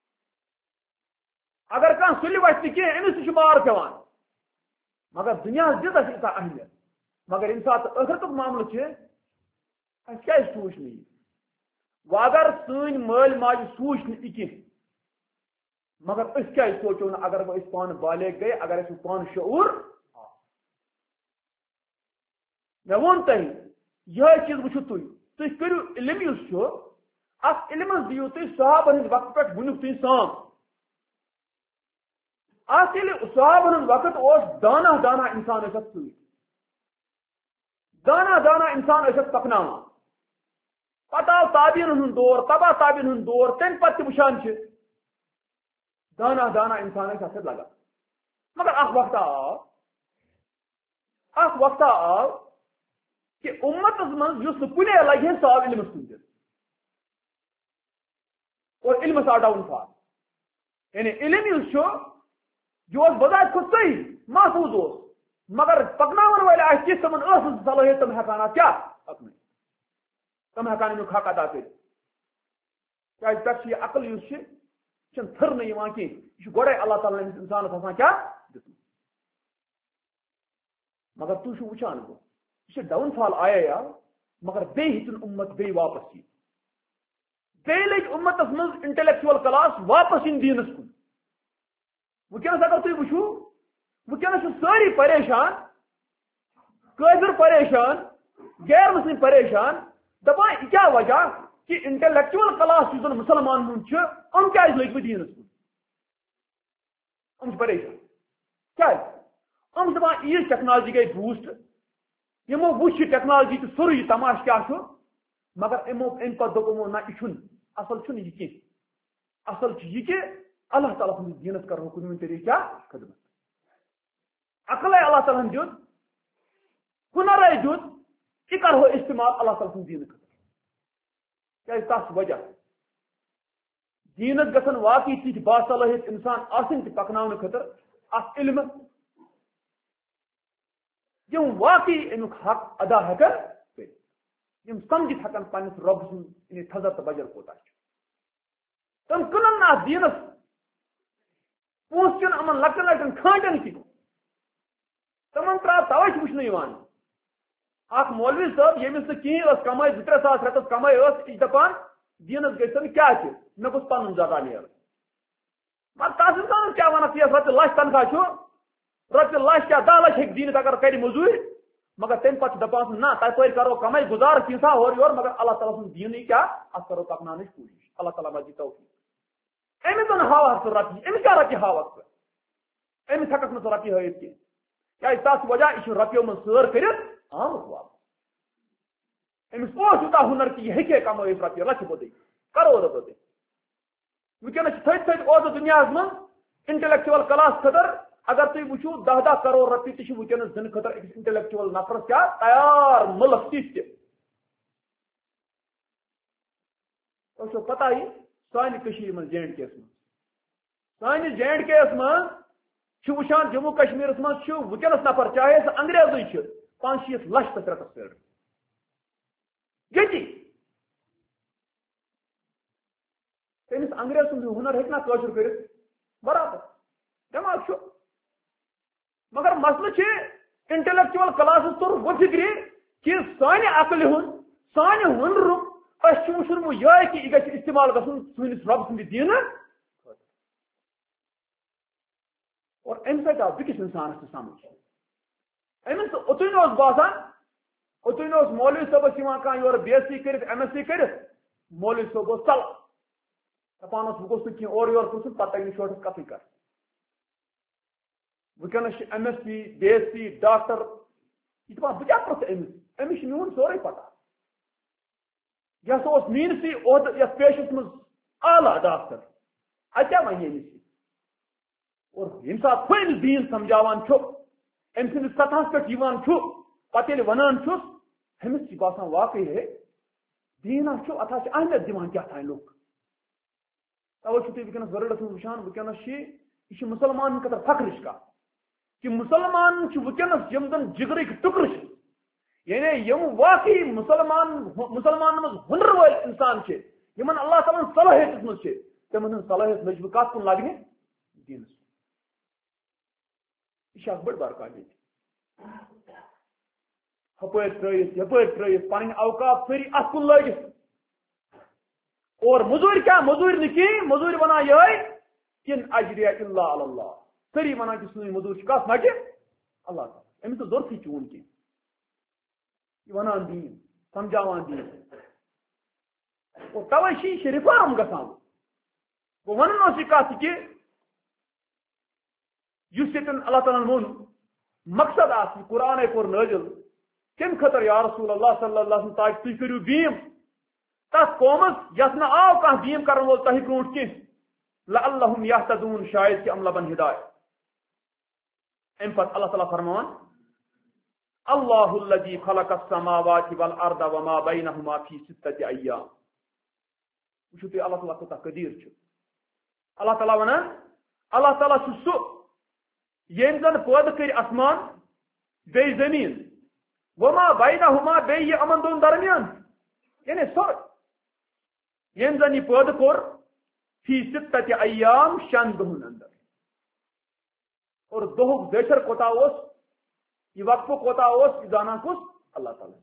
اگر کانٛہہ سُلہِ وَتھِ نہٕ کینٛہہ أمِس تہِ چھُ مار پیٚوان مگر دُنیاہس دِژ اَسہِ ییٖژاہ اہمیت مگر ییٚمہِ ساتہٕ ٲخرتُک معاملہٕ چھُ اَسہِ کیازِ سوٗنٛچ نہٕ یہِ وۄنۍ اگر سٲنۍ مٲلۍ ماجہِ سوٗنٛچ نہٕ یہِ کینٛہہ مگر أسۍ کیازِ سوچو نہٕ اگر وۄنۍ أسۍ پانہٕ بالغ گٔے اگر اَسہِ پانہٕ شعوٗر مےٚ ووٚن تۄہہِ یِہوٚے چیٖز وٕچھِو تُہۍ تُہۍ کٔرِو علم یُس چھُ اتھ علمس دِیِو تُہۍ صحابن ہٕنٛدِ وقتہٕ پٮ۪ٹھ وٕنیُک تُہۍ سام اتھ ییٚلہِ صحابن ہُنٛد وقت اوس دانا دانا انسان ٲسۍ اتھ سۭتۍ دانا دانا انسان ٲسۍ اتھ پکناوان پتہٕ آو تابعیٖنن ہُنٛد دور تبا تابعیٖن ہُنٛد دور تمہِ پتہٕ تہِ وٕچھان چھِ دانا دانا انسان ٲسۍ اتھ سۭتۍ لگان مگر اکھ وقتہ آو اکھ وقتہ آو کہ امتس منٛز یُس نہٕ کُنے لگہِ ہے سُہ آو علمس کُن دِنہٕ اور علمس آو ڈاوُن فال یعنی علم یُس چھُ یہِ اوس بذات خود صحیح محفوظ اوس مگر پکناون وٲلۍ آسہِ تِژھ تِمن ٲس نہٕ صلٲحیت تِم ہیٚکان اتھ کیاہ پکنٲیِتھ تِم ہیٚکان امیُک حق ادا کٔرِتھ کیازِ پٮ۪ٹھٕ چھِ یہِ عقل یُس چھِ یہ چھنہٕ تھرنہٕ یِوان کینٛہہ یہِ چھُ گۄڈے اللہ تعالیٰ أمِس انسانس آسان کیاہ دیُتمُت مگر تُہۍ چھِو وٕچھان گوٚو یہ چھِ ڈاوُن فال آیے آو مگر بیٚیہِ ہیٚژٕن اُمت بیٚیہِ واپس یِنۍ بیٚیہِ لٔگۍ اُمتس منٛز انٹلیکچُول کلاس واپس یِنۍ دیٖنس کُن وٕنکیٚنس اگر تُہۍ وٕچھِو وٕنکیٚنس چھِ سٲری پریشان کٲفر پریشان غیر مسلم پریشان دپان یہِ کیاہ وجہ کہ انٹلیکچُول کلاس یُس زن مسلمان ہُنٛد چھُ یِم کیازِ لٔگۍ وۄنۍ دیٖنس کُن یِم چھِ پریشان کیازِ یِم دپان ییٖژ ٹیکنالوجی گٔے بوٗسٹ یِمو وٕچھ یہِ ٹیکنالوجی تہٕ سورُے یہِ تماشہٕ کیاہ چھُ مگر یِمو امہِ پتہٕ دوٚپ یِمو نہ یہِ چھُنہٕ اصل چھُنہٕ یہِ کینٛہہ اصل چھُ یہِ کہِ اللہ تعالیٰ سٕنٛدِس دیٖنس کرو کُنہِ طریٖقہٕ کیٛاہ خدمت عقلے اللہ تعالیٰ ہن دیُت ہُنرے دیُت یہِ کرہو استعمال اللہ تعالیٰ سٕنٛدِ دیٖنہٕ خٲطرٕ کیٛازِ تتھ چھُ وجہ دیٖنس گژھن واقعی تِتھۍ باصلٲحیت انسان آسٕنۍ تہِ پکناونہٕ خٲطرٕ اکھ علمہٕ یِم واقعی امیُک حق ادا ہٮ۪کن کٔرِتھ یِم سمجھِتھ ہٮ۪کن پننِس رۄب سُنٛد یعنی تھزر تہٕ بجر کوتاہ چھُ تِم کٕنن نہٕ اتھ دیٖنس پونٛسہٕ کٮ۪ن یِمن لۄکٹٮ۪ن لۄکٹٮ۪ن کھانٛٹن کِنۍ تِمن ترٛاو توے چھُ وٕچھنہٕ یِوان اکھ مولوی صٲب ییٚمِس نہٕ کِہیٖنۍ ٲس کمٲے زٕ ترٛےٚ ساس رٮ۪تس کمٲے ٲس یہِ چھِ دپان دیٖنس گژھن کیٛاہ چھِ مےٚ گوٚژھ پنُن زرا نیرُن مگر تتھ انسانس کیٛاہ ونکھ یتھ رۄپیہِ لچھ تنخواہ چھُ رۄپیہِ لچھ کیٛاہ دہ لچھ ہیٚکہِ دیٖنس اگر کرِ موٚزوٗرۍ مگر تمہِ پتہٕ چھُ دپان نہ تپٲرۍ کرو کمٲے گُزارٕ کینٛژھا ہورٕ یورٕ مگر اللہ تعالیٰ سُنٛد دیٖنٕے کیٛاہ اتھ کرو پکناونٕچ کوٗشش اللہ تعالیٰ ما دی توفیٖق أمِس زن ہاوہکھ ژٕ رۄپیہِ أمِس کیٛاہ رۄپیہِ ہاوکھ ژٕ أمِس ہٮ۪ککھ نہٕ ژٕ رۄپیہِ ہٲوِتھ کینٛہہ کیٛازِ تتھ چھُ وجہ یہِ چھُ رۄپیو منٛز سٲر کٔرِتھ آمُت واپس أمِس اوس یوٗتاہ ہُنر کہِ یہِ ہیٚکہِ ہے کمٲوِتھ رۄپیہِ لچھِ بوٚدٕے کرورٕ بوٚدٕے وٕنکٮ۪نس چھِ تھٔدۍ تھٔدۍ عہدٕ دُنیاہس منٛز انٹلیکچُول کلاس خٲطرٕ اگر تُہۍ وٕچھِو دہ دہ کرور رۄپیہِ تہِ چھِ وٕنکٮ۪نس دِنہٕ خٲطرٕ أکِس انٹلیکچُول نفرس کیٛاہ تیار مُلک تِتھۍ تہِ تۄہہِ چھو پتہ یہِ سانہِ کٔشیٖرِ منٛز جے اینڈ کے یس منٛز سانہِ جے اینڈ کے یس منٛز چھِ وٕچھان جموں کشمیٖرس منٛز چھُ وٕنکٮ۪نس نفر چاہے سُہ انگریزٕے چھُ پانٛژھ شیٖتھ لچھ تہٕ رٮ۪تس پٮ۪ٹھ ییٚتی تٔمِس انگریز سُنٛد ہُنر ہیٚکہِ نا کٲشُر کٔرِتھ برابر دٮ۪ماغ چھُ مگر مسلہٕ چھِ انٹلیکچُول کلاسس توٚر وۄنۍ فِکرِ کہِ سانہِ عقلہِ ہُنٛد سانہِ ہُنرُک أسۍ چھُ وٕچھُنمُت یِہوٚے کہِ یہِ گژھِ استعمال گژھُن سٲنِس رۄب سٕنٛدِ دیٖنہٕ اور اَمہِ سۭتۍ آو بیٚکِس اِنسانس تہِ سمجھ أمِس اوٚتُے اوس باسان اوٚتُے اوس مولوی صٲبس یِوان کانٛہہ یورٕ بی ایس سی کٔرِتھ ایم ایس سی کٔرِتھ مولوی صٲب اوس ژلان دپان اوس بہٕ گوٚژھ نہٕ کینٛہہ اورٕ یورٕ پرٕٛژھُن پتہٕ تگہِ نہٕ شوٹس کتھٕے کر وٕنکٮ۪نس چھِ M S C B S C doctor یہِ دپان بہٕ کیٛاہ پرٕٛژھٕ أمِس أمِس چھُ میون سورُے پتہ یہِ ہسا اوس میٲنسٕے عہدٕ یتھ پیشس منٛز اعلیٰ ڈاکٹر اَتہِ کیٛاہ وَنہِ أمِس اور ییٚمہِ ساتہٕ ہُہ أمِس دیٖن سمجھاوان چھُ أمۍ سٕنٛدِس سطحس پٮ۪ٹھ یِوان چھُ پتہٕ ییٚلہِ وَنان چھُس أمِس چھِ باسان واقعی ہے دیٖنا چھُ اتھ حظ چھِ اہمیت دِوان کیٛاہ تانۍ لُکھ توے چھُو تُہۍ وٕنکٮ۪نس ورلڈس منٛز وٕچھان وٕنکٮ۪نس چھِ یہِ چھِ مُسلمانن خٲطرٕ فخرٕچ کتھ کہِ مُسلمان چھِ وٕنکٮ۪نس یِم زن جگرٕکۍ ٹُکرٕ چھِ یعنی یِم واقعی مُسلمان مُسلمانن منٛز ہُنر وٲلۍ اِنسان چھِ یِمن اللہ تعالیٰ ہن صلٲحیت دِژمٕژ چھِ تِمن ہٕنٛز صلٲحیت لٔجمٕژ کتھ کُن لگنہِ دیٖنس یہِ چھِ اکھ بٔڑ بار کتھ ییٚتہِ ہپٲرۍ ترٲیِتھ یپٲرۍ ترٲیِتھ پنٕنۍ اوقات سٲری اتھ کُن لٲگِتھ اور موٚزوٗرۍ کیٛاہ موٚزوٗرۍ نہٕ کِہیٖنۍ موٚزوٗرۍ وَنان یِہوٚے کِن اجرِیا اِلا علی اللہ سٲری وَنان کہِ سٲنۍ موٚزوٗرۍ چھِ کتھ مَٹہِ اللہ تعالیٰ أمِس نہٕ ضوٚرتھٕے چون کینٛہہ یہِ وَنان دیٖن سمجھاوان دیٖن اور توے چھِ یہِ چھِ رِفارم گژھان گوٚو وَنُن اوس یہِ کتھ کہِ یُس ییٚتٮ۪ن اللہ تعالیٰ ہن ووٚن مقصد آسہِ یہِ قرآنے کوٚر نٲزِل کَمہِ خٲطرٕ یا رسول اللہ صلی اللہ علیہ وسلم تاکہِ تُہۍ کٔرِو بیٖم تتھ قومس یتھ نہٕ آو کانٛہہ بیٖم کرن وول تۄہہِ برونٛٹھ کینٛہہ لعلہم یہتدون شاید کہِ یِم لبن ہدایت امہِ پتہٕ اللہ تعالیٰ فرماوان اللہ الذی خلق السماوات والارض وما بینہما فی ستۃ ایام وٕچھِو تُہۍ اللہ تعالیٰ کوٗتاہ قدیٖر چھُ اللہ تعالیٰ ونان اللہ تعالیٰ چھُ سُہ ییٚمۍ زن پٲدٕ کٔرۍ آسمان بیٚیہِ زٔمیٖن وما بینہما بیٚیہِ یہِ یِمن دۄن درمیان یعنی سورُے ییٚمۍ زن یہِ پٲدٕ کوٚر فی ستۃ ایام شٮ۪ن دۄہن اندر اور دۄہُک بیشر کوتاہ اوس یہ وقفہٕ کوتاہ اوس یہِ زانان کُس اللہ تعالیٰ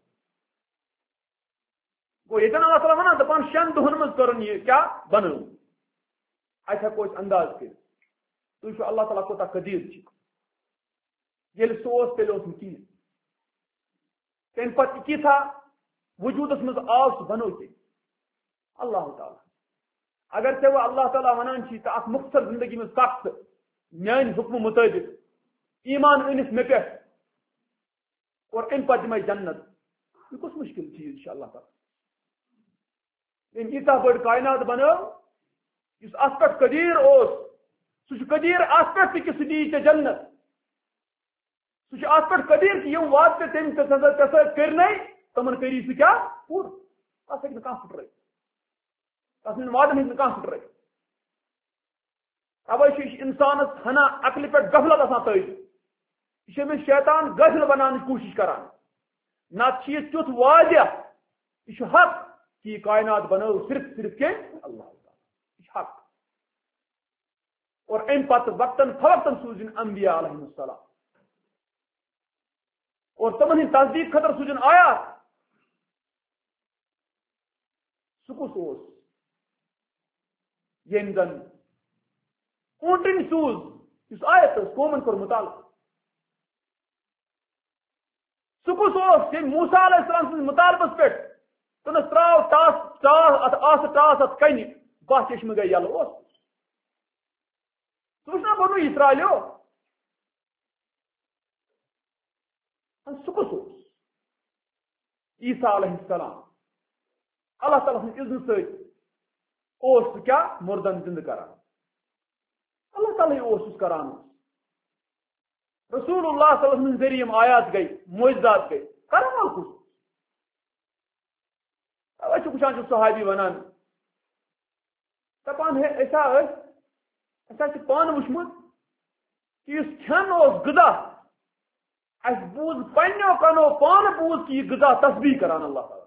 گوٚو ییٚتٮ۪ن اللہ تعالیٰ وَنان دَپان شٮ۪ن دۄہن منٛز کٔرٕن یہِ کیٛاہ بنٲو اَتہِ ہٮ۪کو أسۍ انداز کٔرِتھ تُہۍ وٕچھِو اللہ تعالیٰ کوتاہ قدیٖر چھُ ییٚلہِ سُہ اوس تیٚلہِ اوس نہٕ کِہیٖنۍ تمہِ پتہٕ یہِ کیٖژاہ وجوٗدس منٛز آو سُہ بنوو تیٚلہِ اللہ تعالیٰ اگر ژےٚ وۄنۍ اللہ تعالیٰ وَنان چھِ ژٕ اکھ مختصر زندگی منٛز پَک ژٕ میانہِ حُکمہٕ مُطٲبِق ایٖمان أنِتھ مےٚ پٮ۪ٹھ اور اَمہِ پتہٕ دِمے جنت یہِ کُس مُشکِل چیٖز چھُ اللہ تعالیٰ ییٚمۍ ییٖژاہ بٔڑ کاینات بنٲو یُس اتھ پٮ۪ٹھ قدیٖر اوس سہ قدیر ات پہ کہ سہ دی ے جنت سہ ات پہ قدیر کہ یم وعدہ تم ژے کرنے تمن کری سہ کیا پور تس ہیکہ کھانا پھٹرٲیِتھ تس ہند وعدن ہیکہ کھانا پھٹرٲیِتھ توے چھ انسانس ہنا عقل پہ غفلت آسان تٲیِتھ یہ أمس شیطان غافل بنانے کوشش کران نت یہ تیُتھ واضح یہ حق کہ یہ کائنات بنو صرف صرف کے اللہ تعالی یہ حق اور ام پتہ وقتاً فوقتاً سوزن انبیاء علیہ السلام اور تمن ہند تصدیق خطر سوزن آیات سہ کس اوس یم زن اونٹن سوز اس آیت قومن کور مطالعہ سہ کس اوس یم موسیٰ علیہ السلام سن مطالبس پہ تنس تراو ٹاس ٹاس ات آس ٹاس ات کنہ بہ چشمہ گئی یلہ اوس سوچنا بنو اسرائیلیو سہ کس اوس عیسیٰ علیہ السلام اللہ تعالیٰ سن اذن ست اوس سہ کیا مردن زندہ کران اللہ تعالیٰ اوس اس کران رسول اللہ صلی اللہ علیہ وسلم ذریعہ آیات گئی معجزات گئی کرن وول کس اوے چھ وچھان چھ صحابی ونان دپان ہے ایسا ایسا چھ پان وچھمت کہ اس کھین اوس غذا اس بوز پنو کنو پان بوز کہ یہ غذا تسبیح کران اللہ تعالیٰ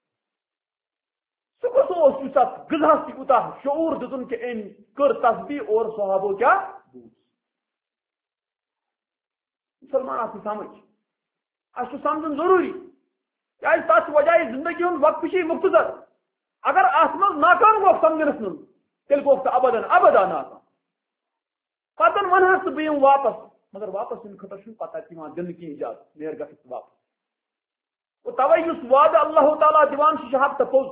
سہ کس اوس یس ات غذا سی اتہ شعور دتن کہ ام کر تسبیح اور صحابو کیا بوز مسلمان آپ سمجھ اس سمجھن ضروری کیا تس وجہ زندگی ہند وقت چھ مختصر اگر ات من ناکام گوک سمجھنس من تیل گوک تو ابدن ابدا ناکام پتن ونہ ژٕ بہٕ یِمہٕ واپس مگر واپس یِنہٕ خٲطرٕ چھُنہٕ پتہ دِوان دِنہٕ کینٛہہ اجازت نیر گژھِ واپس اور توے یُس وعدٕ اللہ تعالیٰ دِوان چھُ یہِ حق تہٕ پوٚز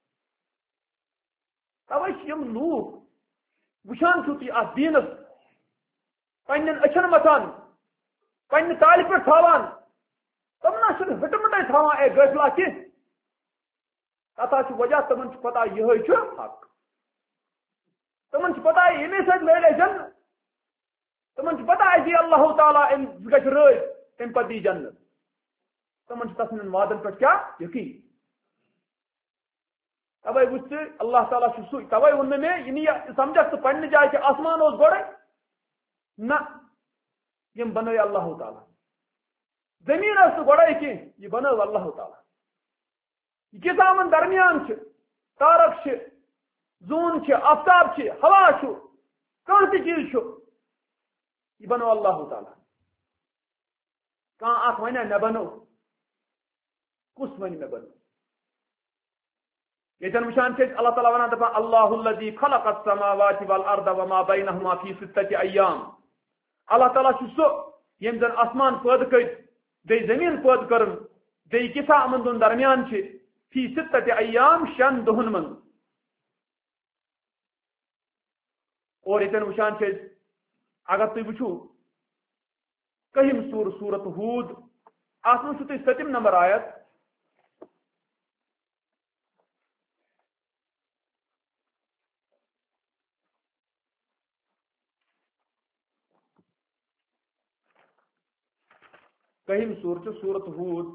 توے چھِ یِم لوٗکھ وٕچھان چھُو تُہۍ اتھ دیٖنس پننٮ۪ن أچھن متھان پننہِ تالہِ پٮ۪ٹھ تھاوان تم نہ چھِنہٕ ہٹمٹے تھاوان اے غٲفلا کینٛہہ تتھ چھُ وجہ تمن چھُ پتہ یِہوے چھُ حق تمن چھُ پتہ ییٚمے سۭتۍ میلے جنت تمن چھُ پتہ اَسہِ دی اللہ تعالیٰ ام گژھِ رٲضۍ تمہِ پتہٕ دی جنت تمن چھُ تسندٮ۪ن وعدن پٮ۪ٹھ کیٛاہ یقین توے وٕچھ ژٕ اللہ تعالیٰ چھُ سُے توے ووٚن نہٕ مےٚ یہِ نہٕ سمجھکھ ژٕ پننہِ جایہِ کہِ آسمان اوس گۄڈے نہ یم بنٲے اللہ تعالیٰ زمین ٲس نہٕ گۄڈے کینٛہہ یہِ بنٲو اللہ تعالیٰ یہِ کیٛاہ یِمن درمیان چھِ تارک چھِ زوٗن چھِ آفتاب چھِ ہوا چھُ کانٛہہ تہِ چیٖز چھُ یہ بنو اللہ تعالیٰ کان اخ ونیا مے بنو کس ون مے بنو یتن وشان چھ اللہ تعالیٰ ونان دپان اللہ الذي خلق السماوات والارض وما بينهما في ستة ايام اللہ تعالیٰ چھ سو یم زن آسمان پٲدٕ کٔرۍ بیٚیہِ زمین پٲدٕ کٔرٕن بیٚیہِ کیٛاہ یِمن دۄن درمیان چھِ فی ستة ایام شن دۄہن منٛز اور یتن وشان چھ اگر تھی وچھو کہم سور سورت ہود ات من تھی ستم نمبر آیت کہم سور چھ سورت ہود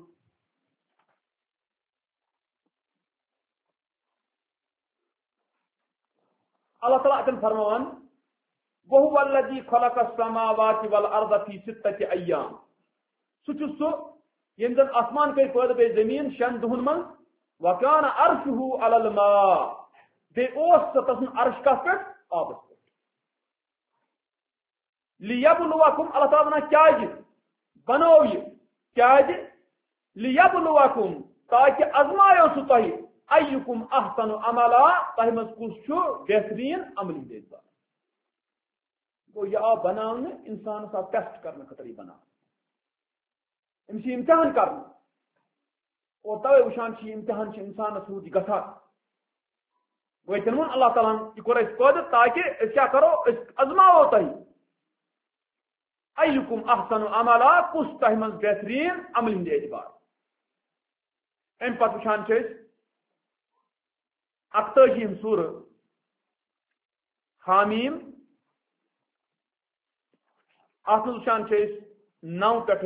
اللہ تعالیٰ اتن فرمان وهو الذي خلق السماوات والارض في ستة ايام سچ سو یم زن آسمان کئی پٲدٕ بیٚیہِ زمین شن دۄہن منٛز وكان عرشه على الماء بیٚیہِ اوس سُہ تسُنٛد عرش کتھ پٮ۪ٹھ آبس پٮ۪ٹھ لِیبلوکُم اللہ تعالیٰ ونان کیازِ بنوو یہِ کیازِ لِیبلوکُم تاکہِ ازمایو سُہ تۄہہِ ايکُم احسن عملا تۄہہِ منٛز کُس چھُ بہتریٖن عملی میزبان گو یہ آو بنانے انسان آو ٹیسٹ کرنے خطر یہ بنا امس امتحان کرنا اور توے وشان امتحان انسان روز گا گوئی تین وون اللہ تعالیٰ یہ کور پید تاکہ کیا کرو ازماو تہ ایکم احسن عملا کس تہ من بہترین عمل ہند اعتبار ام پتہ وشان اکتجیم سورہ حامیم ات وچان نو پہ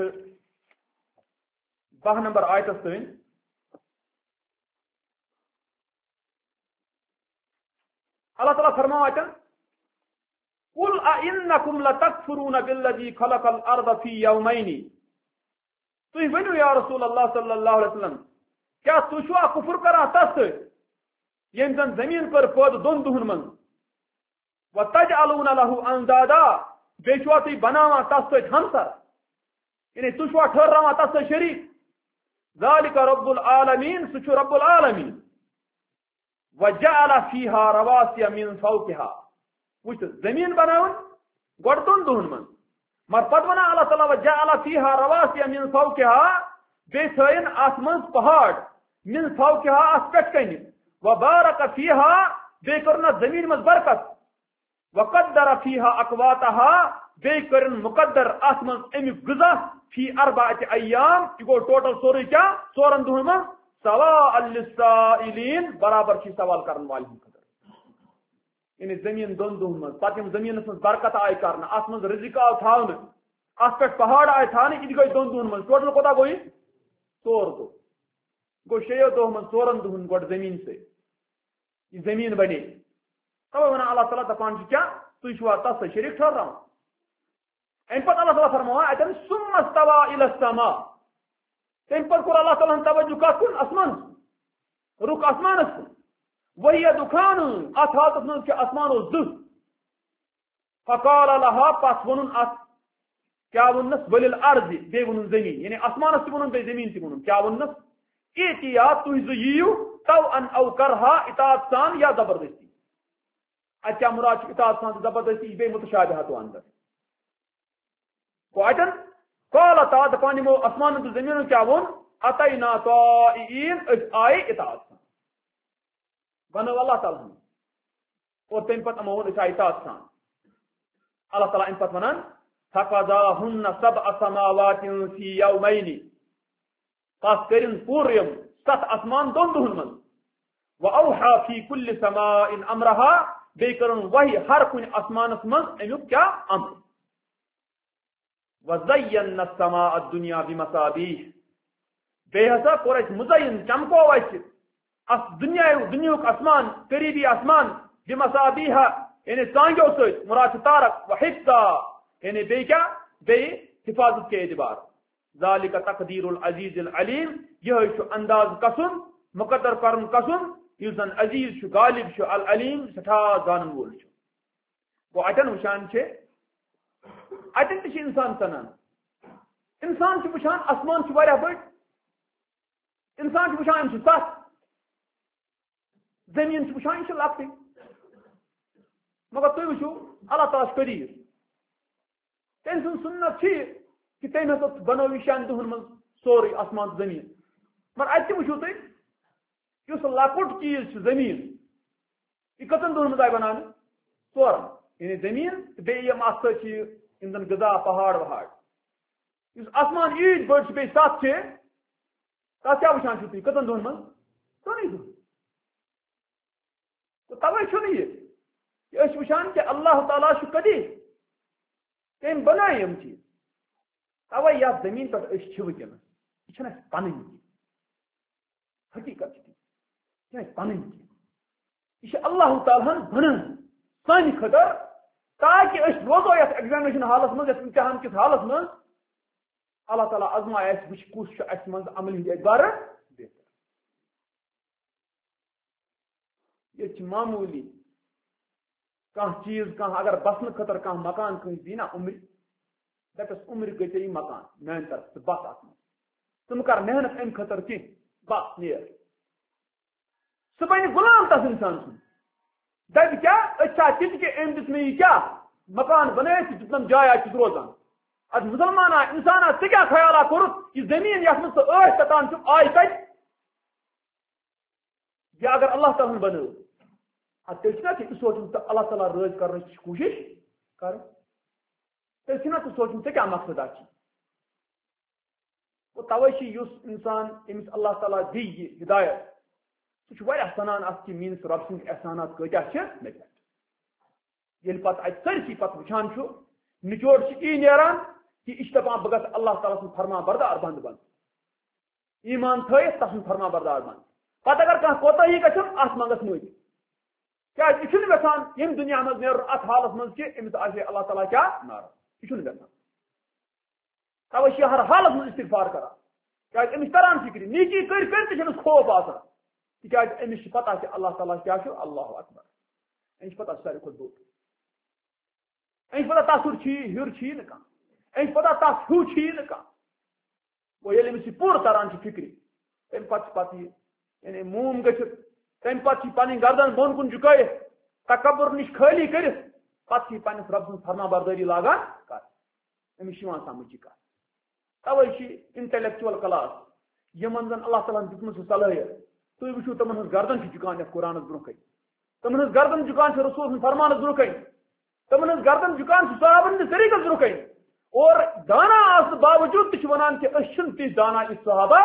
بہ نمبر آیتس تین اللہ تعالیٰ فرماو اتن قل أئنكم لتكفرون بالذي خلق الأرض في يومين تُہۍ ؤنِو یا رسول اللہ صلی اللہ علیہ وسلم کیا تُہۍ چھوا کفر کران تس سۭتۍ ییٚمۍ زن زمین کٔر پٲدٕ دۄن دۄہن منٛز وتجعلون له اندادا بیٚیہِ چھوا تُہۍ بناوان تس سۭتۍ ہمسر یعنی تُہۍ چھوا ٹھٔہراوان تس سۭتۍ شریٖک ذلك رب العالمین سُہ چھُ رب العالمین وجعل فيها رواسي من فوقها وچ زمین بناون گۄڈٕ دۄن دۄہن منٛز مگر پتہٕ ونان اللہ تعالیٰ وجعل فيها رواسي من فوقها بیٚیہِ تھٲیِن اتھ منٛز پہاڑ من فوقها اتھ پٮ۪ٹھ کنہِ وبارك فيها بیٚیہِ کٔرٕن اتھ زمین منٛز برکت وقدر فيها اقواتها بیٚیہِ کٔرٕن مقدر اتھ منٛز امیُک غذا فی اربعة ایام یہِ گوٚو ٹوٹل سورُے کیٛاہ ژورن دۄہن منٛز سواء للسائلین برابر چھ سوال کرن والن خاطر یعنی زمین دون دۄہن منٛز پتہٕ یِم زمینس منٛز برکت آیہِ کرنہٕ اتھ منٛز رزق آو تھاونہٕ اتھ پٮ۪ٹھ پہاڑ آیہِ تھاونہٕ یہِ تہِ گٔے دۄن دۄہن منٛز ٹوٹل کوتاہ گوٚو یہِ ژور دۄہ گوٚو شیٚیو دۄہو منٛز ژورن دۄہن گۄڈٕ زمین سۭتۍ یہِ زمین بنے توے ونان اللہ تعالیٰ دپان چھُ کیٛاہ تُہۍ چھُوا تتھ سۭتۍ شریٖک ٹھٔہراوان امہِ پتہٕ اللہ تعالیٰ فرماوان اتٮ۪ن ثم استوى الى السماء تمہِ پتہٕ کوٚر اللہ تعالیٰ ہن توجہ کتھ کُن آسمانس کُن رُخ آسمانس کُن وہی دُخان اتھ حالتس منٛز کہِ آسمان اوس دٕہ فقال لها پتہٕ ووٚنُن اتھ کیٛاہ ووٚننس ولل ارض بیٚیہِ ووٚنُن زمین یعنی آسمانس تہِ ووٚنُن بیٚیہِ زمین تہِ ووٚنُن کیٛاہ ووٚننس ایتیا تُہۍ زٕ یِیِو تو ان او کرہا اطاعت سان یا زبردستی اتہِ کیٛاہ مراد چھُ اطاعت سان تہٕ زبردستی یہِ بیٚیہِ متشابہاتو اندر گوٚو اتٮ۪ن قال تعالیٰ دپان یِمو آسمانن تہٕ زمیٖنن کیٛاہ ووٚن اتینا طائعین أسۍ آیہِ اطاعت سان بنٲو اللہ تعالیٰ ہن اور تمہِ پتہٕ یِمو ووٚن أسۍ آیہِ اطاعت سان اللہ تعالیٰ امہِ پتہٕ ونان فقضاهن سبع سماوات في يومين پس کٔرِن پوٗرٕ یِم ستھ آسمان دۄن دۄہن منٛز واوحى في كل سماء امرها بیٚیہِ کٔرٕن وحی ہر کُنہِ آسمانس منٛز امیُک کیٛاہ امر وزينا السماء الدنيا بمصابيح بیٚیہِ ہسا کوٚر اَسہِ مُزین چمکو اَسہِ اتھ دُنیا دُنیاہُک آسمان قریبی آسمان بمصابیح یعنی ژانگیو سۭتۍ مراد چھُ تارک وحفظا یعنی بیٚیہِ کیٛاہ بیٚیہِ حفاظت کے اعتبار ذالک تقدیر العزیز العلیم یِہوے چھُ انداز کسُن مقدر کرُن کسُن یُس زن عزیز چھُ غالب چھُ العلیم سٹھاہ زانن وول چھُ گوٚو اتٮ۪ن وٕچھان چھِ اتٮ۪ن تہِ چھُ انسان سنان انسان چھُ وٕچھان آسمان چھُ واریاہ بٔڑۍ انسان چھُ وٕچھان یِم چھِ سَتھ زٔمیٖن چھُ وٕچھان یہِ چھِ لۄکٹٕے مگر تُہۍ وٕچھِو اللہ تعالیٰ چھُ قدیٖر تٔمۍ سُنٛد سُنت چھِ یہِ کہِ تٔمۍ ہسا بنٲو یہِ شٮ۪ن دۄہن منٛز سورُے آسمان تہٕ زٔمیٖن مگر اَتہِ تہِ وٕچھِو تُہۍ یُس لۄکُٹ چیٖز چھُ زٔمیٖن یہِ کٔژن دۄہن منٛز آیہِ بناونہٕ ژورن یعنی زٔمیٖن تہٕ بیٚیہِ یِم اتھ سۭتۍ چھِ یِم زن غذا پہاڑ وہاڑ یُس آسمان ییٖتۍ بٔڑۍ چھِ بیٚیہِ سَتھ چھِ تتھ کیٛاہ وٕچھان چھِو تُہۍ کٔژن دۄہن منٛز ژۄنٕے دۄہن تہٕ توے چھُنہٕ یہِ کہِ أسۍ وٕچھان کہِ اللہ تعالیٰ چھُ قدیٖر تٔمۍ بنٲے یِم چیٖز توے یتھ زٔمیٖن پٮ۪ٹھ أسۍ چھِ وٕنکیٚنس یہِ چھنہٕ اَسہِ پنٕنۍ کینٛہہ حقیٖقت چھِ یہِ چھنہٕ اَسہِ پنٕنۍ کینٛہہ یہِ چھِ اللہ تعالیٰ ہن بنٲے سانہِ خٲطرٕ تاکہِ أسۍ روزو یتھ ایگزامنیشن حالس منٛز یتھ امتحان کِس حالس منٛز اللہ تعالیٰ ازمایہِ اَسہِ وٕچھ کُس چھُ اَسہِ منٛز عملہِ ہٕنٛدِ اعتبارٕ بہتر ییٚتہِ چھِ معموٗلی کانٛہہ چیٖز کانٛہہ اگر بسنہٕ خٲطرٕ کانٛہہ مکان کٲنٛسہِ دی نا عمرِ دپٮ۪س عمرِ گٔے ژےٚ یہِ مکان میانہِ طرفہٕ ژٕ بس اتھ منٛز ژٕ مہٕ کر محنت امہِ خٲطرٕ کینٛہہ بس نیر سُہ بنہِ غلام تس انسان سُنٛد دپہِ کیٛاہ أسۍ چھا تِتہِ کہِ أمۍ دیُت مےٚ یہِ کیٛاہ مکان بنٲیِتھ ژٕ دیُتنم جاے اتہِ چھُس روزان ادٕ مُسلمانا انسانا ژےٚ کیٛاہ خیالا کوٚرُتھ یہِ زٔمیٖن یتھ منٛز ژٕ ٲٹھ ستان چھُکھ آیہِ کتہِ یا اگر اللہ تعالیٰ ہن بنٲو ادٕ تیٚلہِ چھُنہ ژےٚ تہِ سونٛچُن تہٕ اللہ تعالیٰ رٲضۍ کرنٕچ کوٗشش کرٕنۍ تیٚلہِ چھُنہ ژٕ سونٛچُن ژےٚ کیٛاہ مقصد اَتھ چھُ گوٚو توے چھِ یُس انسان أمِس اللہ تعالیٰ دی یہِ ہدایت سُہ چھُ واریاہ سنان اتھ کہِ میٲنِس رۄب سٕنٛدۍ احسانات کۭتیاہ چھِ مےٚ پٮ۪ٹھ ییٚلہِ پتہٕ اتہِ سٲرسٕے پتہٕ وٕچھان چھُ نچوڑ ای نیران کہ یہ دپان بہ گھس اللہ تعالیٰ سن فرما بردار بند بند ایمان تھوت تس فرما بردار بند پتہ اگر کھانا کوتاہی گھن ات منگس معافی کیا یہ گھان یم دنیا مز نیر ات حالس مز کہ امس آسے اللہ تعالیٰ کیا ناراض یہ گھان توے یہ ہر حالت مز استغفار کران کیا امس تران فکر نیکی کر کر تمس خوف آسان تکیاز امس پتہ کہ اللہ تعالیٰ کیا اللہ اکبر امس پتہ ساروی کھت بوڑ امس پتہ تصور چھی ہر چھی نا کھانا امس پتہ تس ہیو چھی نا کھانا وہ یل امس پور تران فکر تم پتہ پتہ یعنی موم گھت تم پتہ پن گردن بون کن جھکائت تکبر نش خالی کرت پتہ پنس رب سن فرما برداری لاگان کر امس سمجھ یہ کت توے انٹلیکچوئل کلاس یمن زن اللہ تعالیٰ دتمت صلاحیت تھی وچو تمن ہز گردن جھکان یتھ قرآن برو کن تمن ہز گردن جھکان رسول سن فرمان برو کن تمن ہز گردن جھکان صحابن ہندس طریقس برو کن اور دانا آس باوجود تہ ونان کہ أسۍ تی دانا اس صحابہ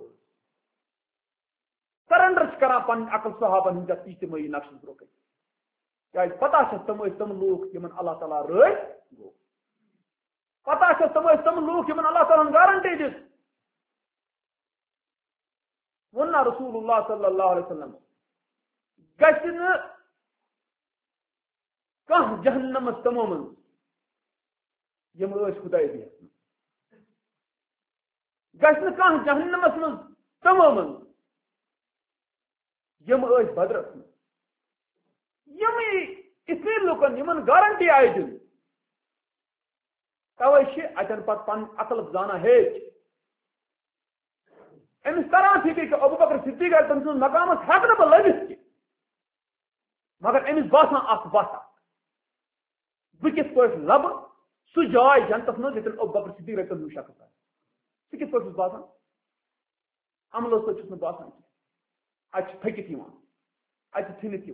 سرنڈر کران پن عقل صحابن ہند اجتماعی نقش برو کن کیا پتہ تم تم لوگ یمن اللہ تعالیٰ رٲضۍ گو پتہ تم تم لوگ یمن اللہ تعالیٰ گارنٹی دس ونہ رسول اللہ صلی اللہ علیہ وسلم گژھِ نہٕ کانٛہہ جہنمس تمو من یم ٲسۍ خداے بہتھ گژھِ نہٕ کانٛہہ جہنمس منٛز تمو من یم ٲسۍ بدرس منٛز یمے اِتھے لُکن یمن گارنٹی آیہِ دِنہٕ توے اتن پتہ پن عقل زانا ہیچ امس تران فکر کہ ابو بکر صدیق تم سن مقامس ہیکہ بہ لبس کی مگر امس باسان اخ باسا بہ کت پہ لب سہ جائے جنتس مز یتن ابو بکر صدیق تم شخص سہ کت پہ باسان عملو سب باسان ات تھکت ات ٹھنت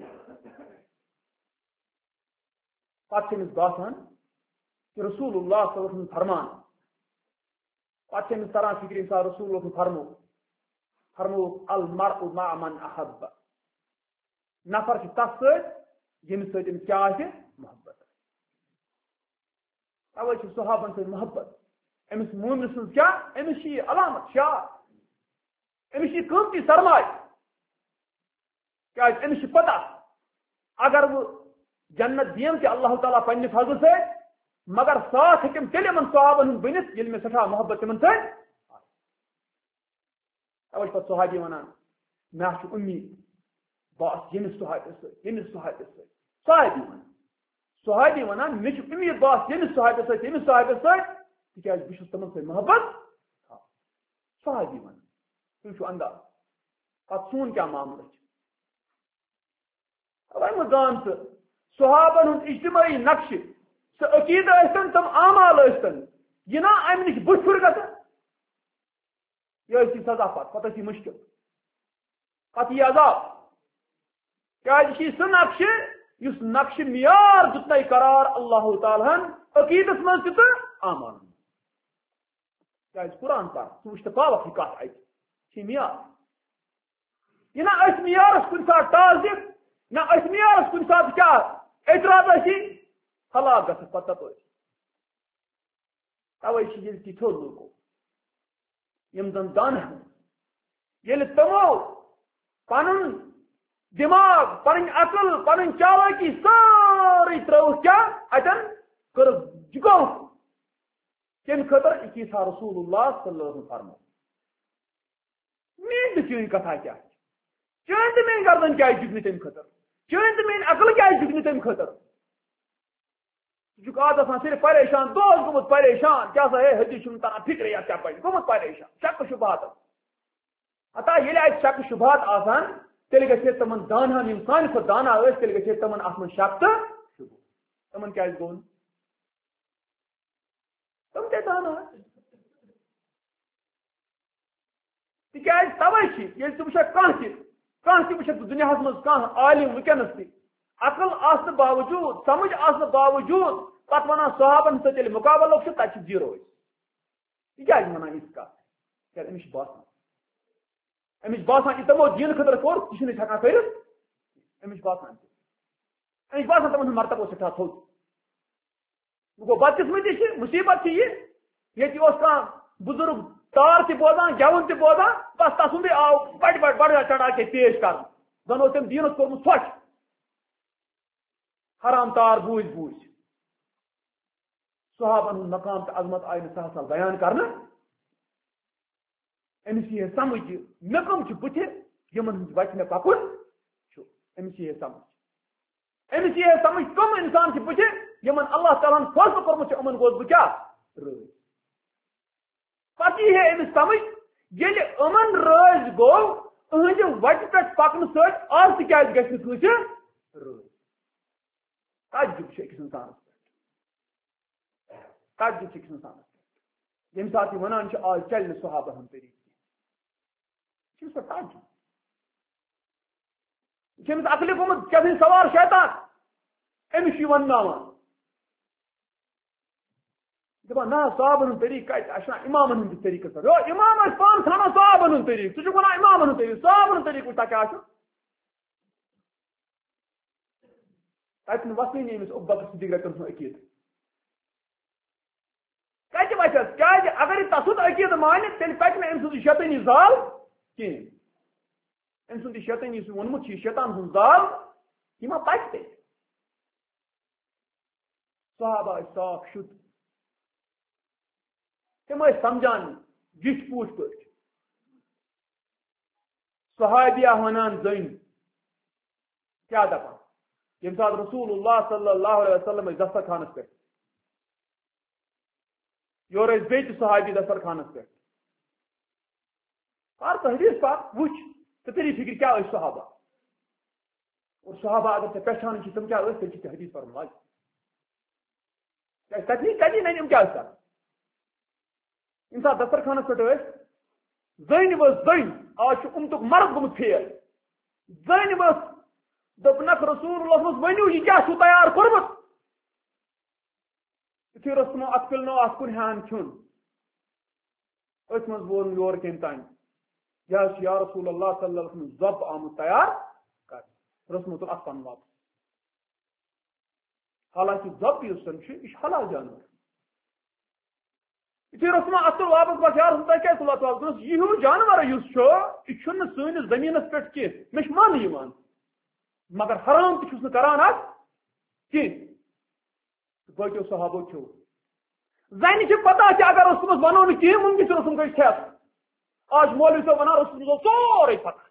پتہ امس باسان کہ رسول اللہ صلی اللہ علیہ وسلم فرمان پتہ امس تران فکر انسان رسول اللہ فرمو فرمو المرء مع من احب نفر چھ تس ست یمس ست امس کیا آسہ محبت توے چھ صحابن ست محبت امس مومن سن کیا امس چھ علامت شعار امس چھ قیمتی سرمایہ کیا امس چھ پتہ اگر وہ جنت دیم کہ اللہ تعالیٰ پنہ فضل سے مگر ساتھ ہم تیل ان صحابن ہند بنت یل میں سٹھا محبت تمن سی توے پتہ صحابی ونان مے چھ امید باس یمس صحابی ست یمس صحابی ست صحابی ونان صحابی ونان مے چھ امید باس یمس صحابی ست یمس صحابی ست تکیاز بہ چھس تمن سی محبت صحابی ونان تم چھ انداز پتہ سون کیا معاملہ اوے مزان صحابن ہند اجتماعی نقش سہ عقید ٲسۍتن تم اعمال ٲسۍتن یہ نا امہ نش بُتھ پھر گژھان یہ ٲسۍ سزا پتہ پتہ ٲسۍ مشکل پتہ یہ عذاب کیازِ یہ سہ نقش یس نقش معیار دتنے قرار اللہ تعالیٰ ہن عقیدس مز تہ اعمال کیازِ قرآن پر ثہ وچھ تو پاوک یہ کت ات یہ معیار یہ نا أسۍ معیارس کُنہِ ساتہٕ ٹاس دِتھ نہ أسۍ معیارس کُنہِ ساتہٕ کیا اعتراض آسی ہلاک گھس پتہ پہ توے یل تھو لوگو یم زن دان یل تمو پن دماغ پن عقل پن چالاکی ساری ترو کیا اتن کر جگو کم خطر اکیسا رسول اللہ صلی اللہ علیہ وسلم فرمو مین چین کتھا کیا چین تو مین گردن کیا جگنی تم خطر چین تو مین عقل کیا جگنی تم خطر جکات آسان صرف پریشان دوس گومت پریشان کیا سا ہے حدیث چھن تران فکر یا کیا پڑھ گومت پریشان شک شبہات اتا یل ات شک شبہات آسان تیل گژھِ تمن دانہن یم سانہِ کھۄتہٕ دانا ٲسۍ تیل گژھِ تمن اتھ منٛز شک تہٕ شبہہ تمن کیازِ گوٚو نہٕ تم تے دانا تکیازِ توے چھِ ییٚلہِ ژٕ وٕچھکھ کانٛہہ تہِ کانٛہہ تہِ وٕچھکھ دُنیاہس منٛز کانٛہہ عالم وٕنکیٚنس تہِ عقل آسنہٕ باوجوٗد سمجھ آسنہٕ باوجوٗد پتہٕ ونان صحابن سۭتۍ ییٚلہِ مُقابلہٕ چھُ تتہِ چھِ زیٖرو یہ کیازِ ونان یِژھ کتھ کیازِ أمِس چھُ باسان أمِس چھُ باسان یہِ تمو دیٖنہٕ خٲطرٕ کوٚر یہِ چھُنہٕ أسۍ ہٮ۪کان کٔرِتھ أمِس چھُ باسان أمِس چھُ باسان تمن ہُنٛد مرتبہٕ اوس سٮ۪ٹھاہ تھوٚد گو بدقسمتی مصیبت یہ بزرگ تار تہ بوزان گون تہ بوزان بس تسندے آو بڑ بڑ بڑ چڑھا کے پیش کر زن تم دینس کورمت ژھۄٹھ حرام تار بوز بوز صحابن ہند مقام تو عظمت آئی سہل سہل بیان کرنا امس یہ سمجھ مے کم بت یمن ہند وتہ مے پکن امس یہ سمجھ امس یہ سمجھ کم انسان بت یمن اللہ تعالیٰ فیصلہ کورمت امن گوس بہ کیا رٲضۍ پتہ یہ امس سمجھ یل امن رٲضۍ گو اہند وتہ پہ پکن ست آز تہ کیاز گژھِ نہٕ کٲنسہِ رٲضۍ تعجب چھ أکِس انسانس پہ تعجب چھ أکِس انسانس پہ ییٚمہِ ساتہٕ یہِ ونان چھِ آز چلہِ نہٕ صحابن ہُنٛد طریقہٕ کینٛہہ یہِ چھُ تعجب یہِ چھُ أمِس عقلہِ گوٚمُت کیٛاہ تھانۍ سوار شیطان أمِس چھُ یہِ ونناوان دپان نہ صحابن ہُنٛد طریقہٕ کتہِ اَسہِ چھُنہ اِمامن ہُنٛد طریقہٕ پٮ۪ٹھ ہے اِمام ٲسۍ پانہٕ ژھانڈان صحابن ہُنٛد طریقہٕ ژٕ چھُکھ ونان اِمامن ہُنٛد طریقہٕ صحابن ہُنٛد طریقہٕ وٕچھ تا کیٛاہ چھُ تتہِ نہٕ وسنٕے أمِس ابو بکر صدیق رضی اللہ عنہ سُنٛد عقیٖدٕ کتہِ وتھس کیٛازِ اگر یہِ تسُنٛد عقیٖدٕ مانہِ تیٚلہِ پکہِ نہٕ أمۍ سُنٛد یہِ شیطٲنی زال کِہیٖنۍ أمۍ سُنٛد یہِ شیطٲنی یُس ووٚنمُت چھُ یہِ شیطان سُنٛد زال یہِ ما پکہِ تیٚلہِ صحابہ ٲسۍ صاف شُد تم ٲسۍ سمجھان جِٹھۍ پوٗٹھۍ پٲٹھۍ صحابیہ ونان زٔنۍ کیٛاہ دپان ییٚمہِ ساتہٕ رسول اللہ صلی اللہ علیہ وسلم ٲسۍ دسترخانس پٮ۪ٹھ یورٕ ٲسۍ بیٚیہِ تہِ صحابی دسترخانس پٮ۪ٹھ پر ژٕ حدیث پاک وٕچھ ژٕ کٔری فکر کیٛاہ ٲسۍ صحابہ اور صحابہ اگر ژےٚ پہچانٕنۍ چھِ تِم کیٛاہ ٲسۍ تیٚلہِ چھِ ژےٚ حدیث پرُن واجب کیٛازِ تتہِ تتی ننہِ یِم کیٛاہ ٲسۍ کران ییٚمہِ ساتہٕ دسترخانس پٮ۪ٹھ ٲسۍ زٔنۍ ؤژھ زٔنۍ آز چھُ اُمتُک مرد گوٚمُت فیل زٔنۍ ؤژھ دوٚپنکھ رسول اللہ صٲبس ؤنِو یہِ کیٛاہ چھُو تیار کوٚرمُت یُتھُے رسمو اتھ پِلنو اتھ کُن ہیٚہن کھیوٚن أتھۍ منٛز ووٚن یورٕ کٔمۍ تانۍ یہِ حظ چھُ یا رسول اللہ صلی اللہ علیہ وسلم ذب آمُت تیار کرنہٕ رسمو تُل اتھ پنُن واپس حالانکہ ذب یُس زن چھُ یہِ چھُ حلال جانور یُتھُے رسمو اتھ تُل واپس بس یا رسول تۄہہِ کیٛازِ تُل اتھ واپس دوٚپُس یہِ ہیوٗ جانور یُس چھُ یہِ چھُنہٕ سٲنِس زٔمیٖنس پٮ۪ٹھ کینٛہہ مےٚ چھُ من یِوان مگر حرام تہِ چھُس نہٕ کران اتھ کینٛہہ باقیو صحابو کھیوٚو زنہِ چھِ پتہ کہِ اگر رسمس ونو نہٕ کینٛہہ ممکن چھُ رسم گژھِ کھٮ۪تھ آز چھُ مولوی صٲب ونان رسمس اوس سورُے پتہ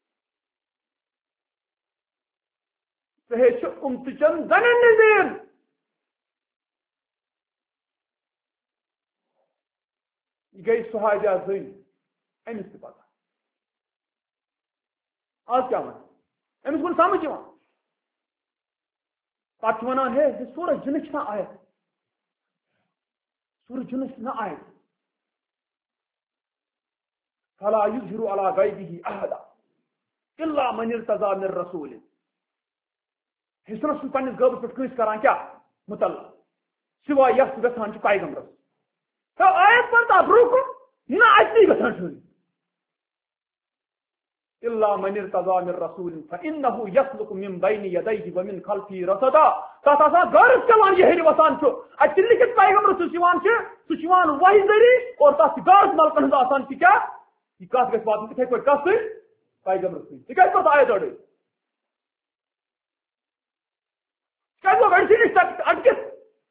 ژٕ ہے چھُ اُمتٕچن زنٮ۪ن نذیٖر یہ گئی صحابیہ زٔنۍ أمِس تہِ پتہ آز کیٛاہ ونہِ أمِس کُن سمجھ یِوان پتہٕ چھِ ونان ہے یہ سورہ جنٕچ چھنا آیت سورہ جنٕچ چھنا آیت فلا یظہر علی غیبہ احدا الا من ارتضی من رسول حسنس چھُنہٕ پننِس غٲبس پٮ۪ٹھ کٲنٛسہِ کران کیٛاہ مطلع سوائے یس گژھان چھُ پیغمبرس آیت پتہ برونٛہہ کُن نہ اَتی گژھان ٹھٕہرِتھ إلا من ارتضى من رسول فإنه يسلك من بين يديه ومن خلفه رصدا تتھ آسان گرس چلان یہ ہیٚرِ وسان چھُ اتہِ چھِ لیکھِتھ پیغمبر سُہ یِوان چھُ سُہ چھُ یِوان وحی ذٔریعہٕ اور تتھ چھِ گرس ملکن ہٕنٛز آسان کہِ کیٛاہ یہِ کتھ گژھِ واتٕنۍ تِتھٕے پٲٹھۍ کتھ سۭتۍ پیغمبر سۭتۍ یہِ کتہِ پتہٕ آیت أڑۍ کتہِ لوگ أڑسٕے نِش اٹکِتھ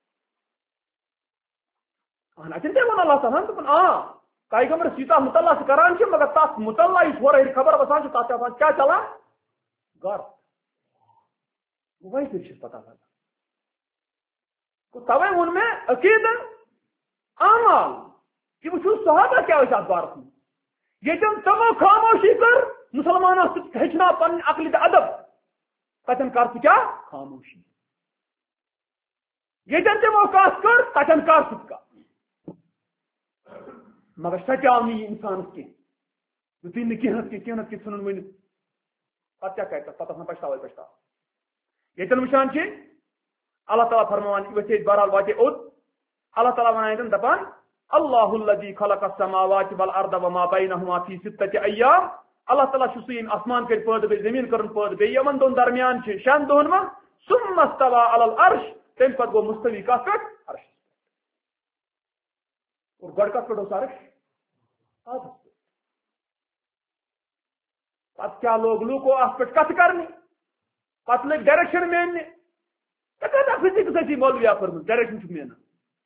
اہن اتٮ۪ن تے ووٚن اللہ تعالیٰ ہن دوٚپُن آ پیغمبر یوٗتاہ مطلع چھِ کران چھِ مگر تتھ مطلع یُس ہورٕ ہیٚرِ خبر وسان چھِ تتھ چھِ آسان کیٛاہ چلان گر وۄنۍ کٔرۍ چھِس پتہ لگان توے ووٚن مےٚ عقیٖدٕ اعمال کہِ وٕچھِو صحابہ کیٛاہ ٲسۍ اتھ بارس منٛز ییٚتٮ۪ن تِمو خاموشی کٔر مُسلمانس سۭتۍ ہیٚچھناو پنٕنۍ عقلہِ تہٕ ادب تتٮ۪ن کر ژٕ کیٛاہ خاموشی ییٚتٮ۪ن تِمو کتھ کٔر تتٮ۪ن کر ژٕ تہِ کتھ مگر سچاو نہٕ یہِ انسانس کینٛہہ یُتھُے نہٕ کینٛہہ نتہٕ کینٛہہ نتہٕ کینٛہہ ژھٕنُن ؤنِتھ پتہٕ کیٛاہ کرِ تتھ پتہٕ آسان پچھتاوے پچھتاو ییٚتٮ۪ن وٕچھان چھِ اللہ تعالیٰ فرماوان ؤتھۍ ییٚتہِ بہرحال واتے اوٚت اللہ تعالیٰ ونان ییٚتٮ۪ن دپان اللہ الذی خلق السماوات والارض وما بینہما فی ستۃ ایام اللہ تعالیٰ چھُ سُہ ییٚمۍ آسمان کٔرۍ پٲدٕ بیٚیہِ زٔمیٖن کٔرٕن پٲدٕ بیٚیہِ یِمن دۄن درمیان چھِ شٮ۪ن دۄہن منٛز ثم استوى علی العرش تمہِ پتہٕ گوٚو مستوی کتھ پٮ۪ٹھ عرشس اور گڑ کت پہ سارش آدھس پہ پت کیا لوگ لوکو ات پہ کت کرنی پت لگ ڈائریکشن میننے فزکس اسی مولویا پھرمت ڈائریکشن چھ مینا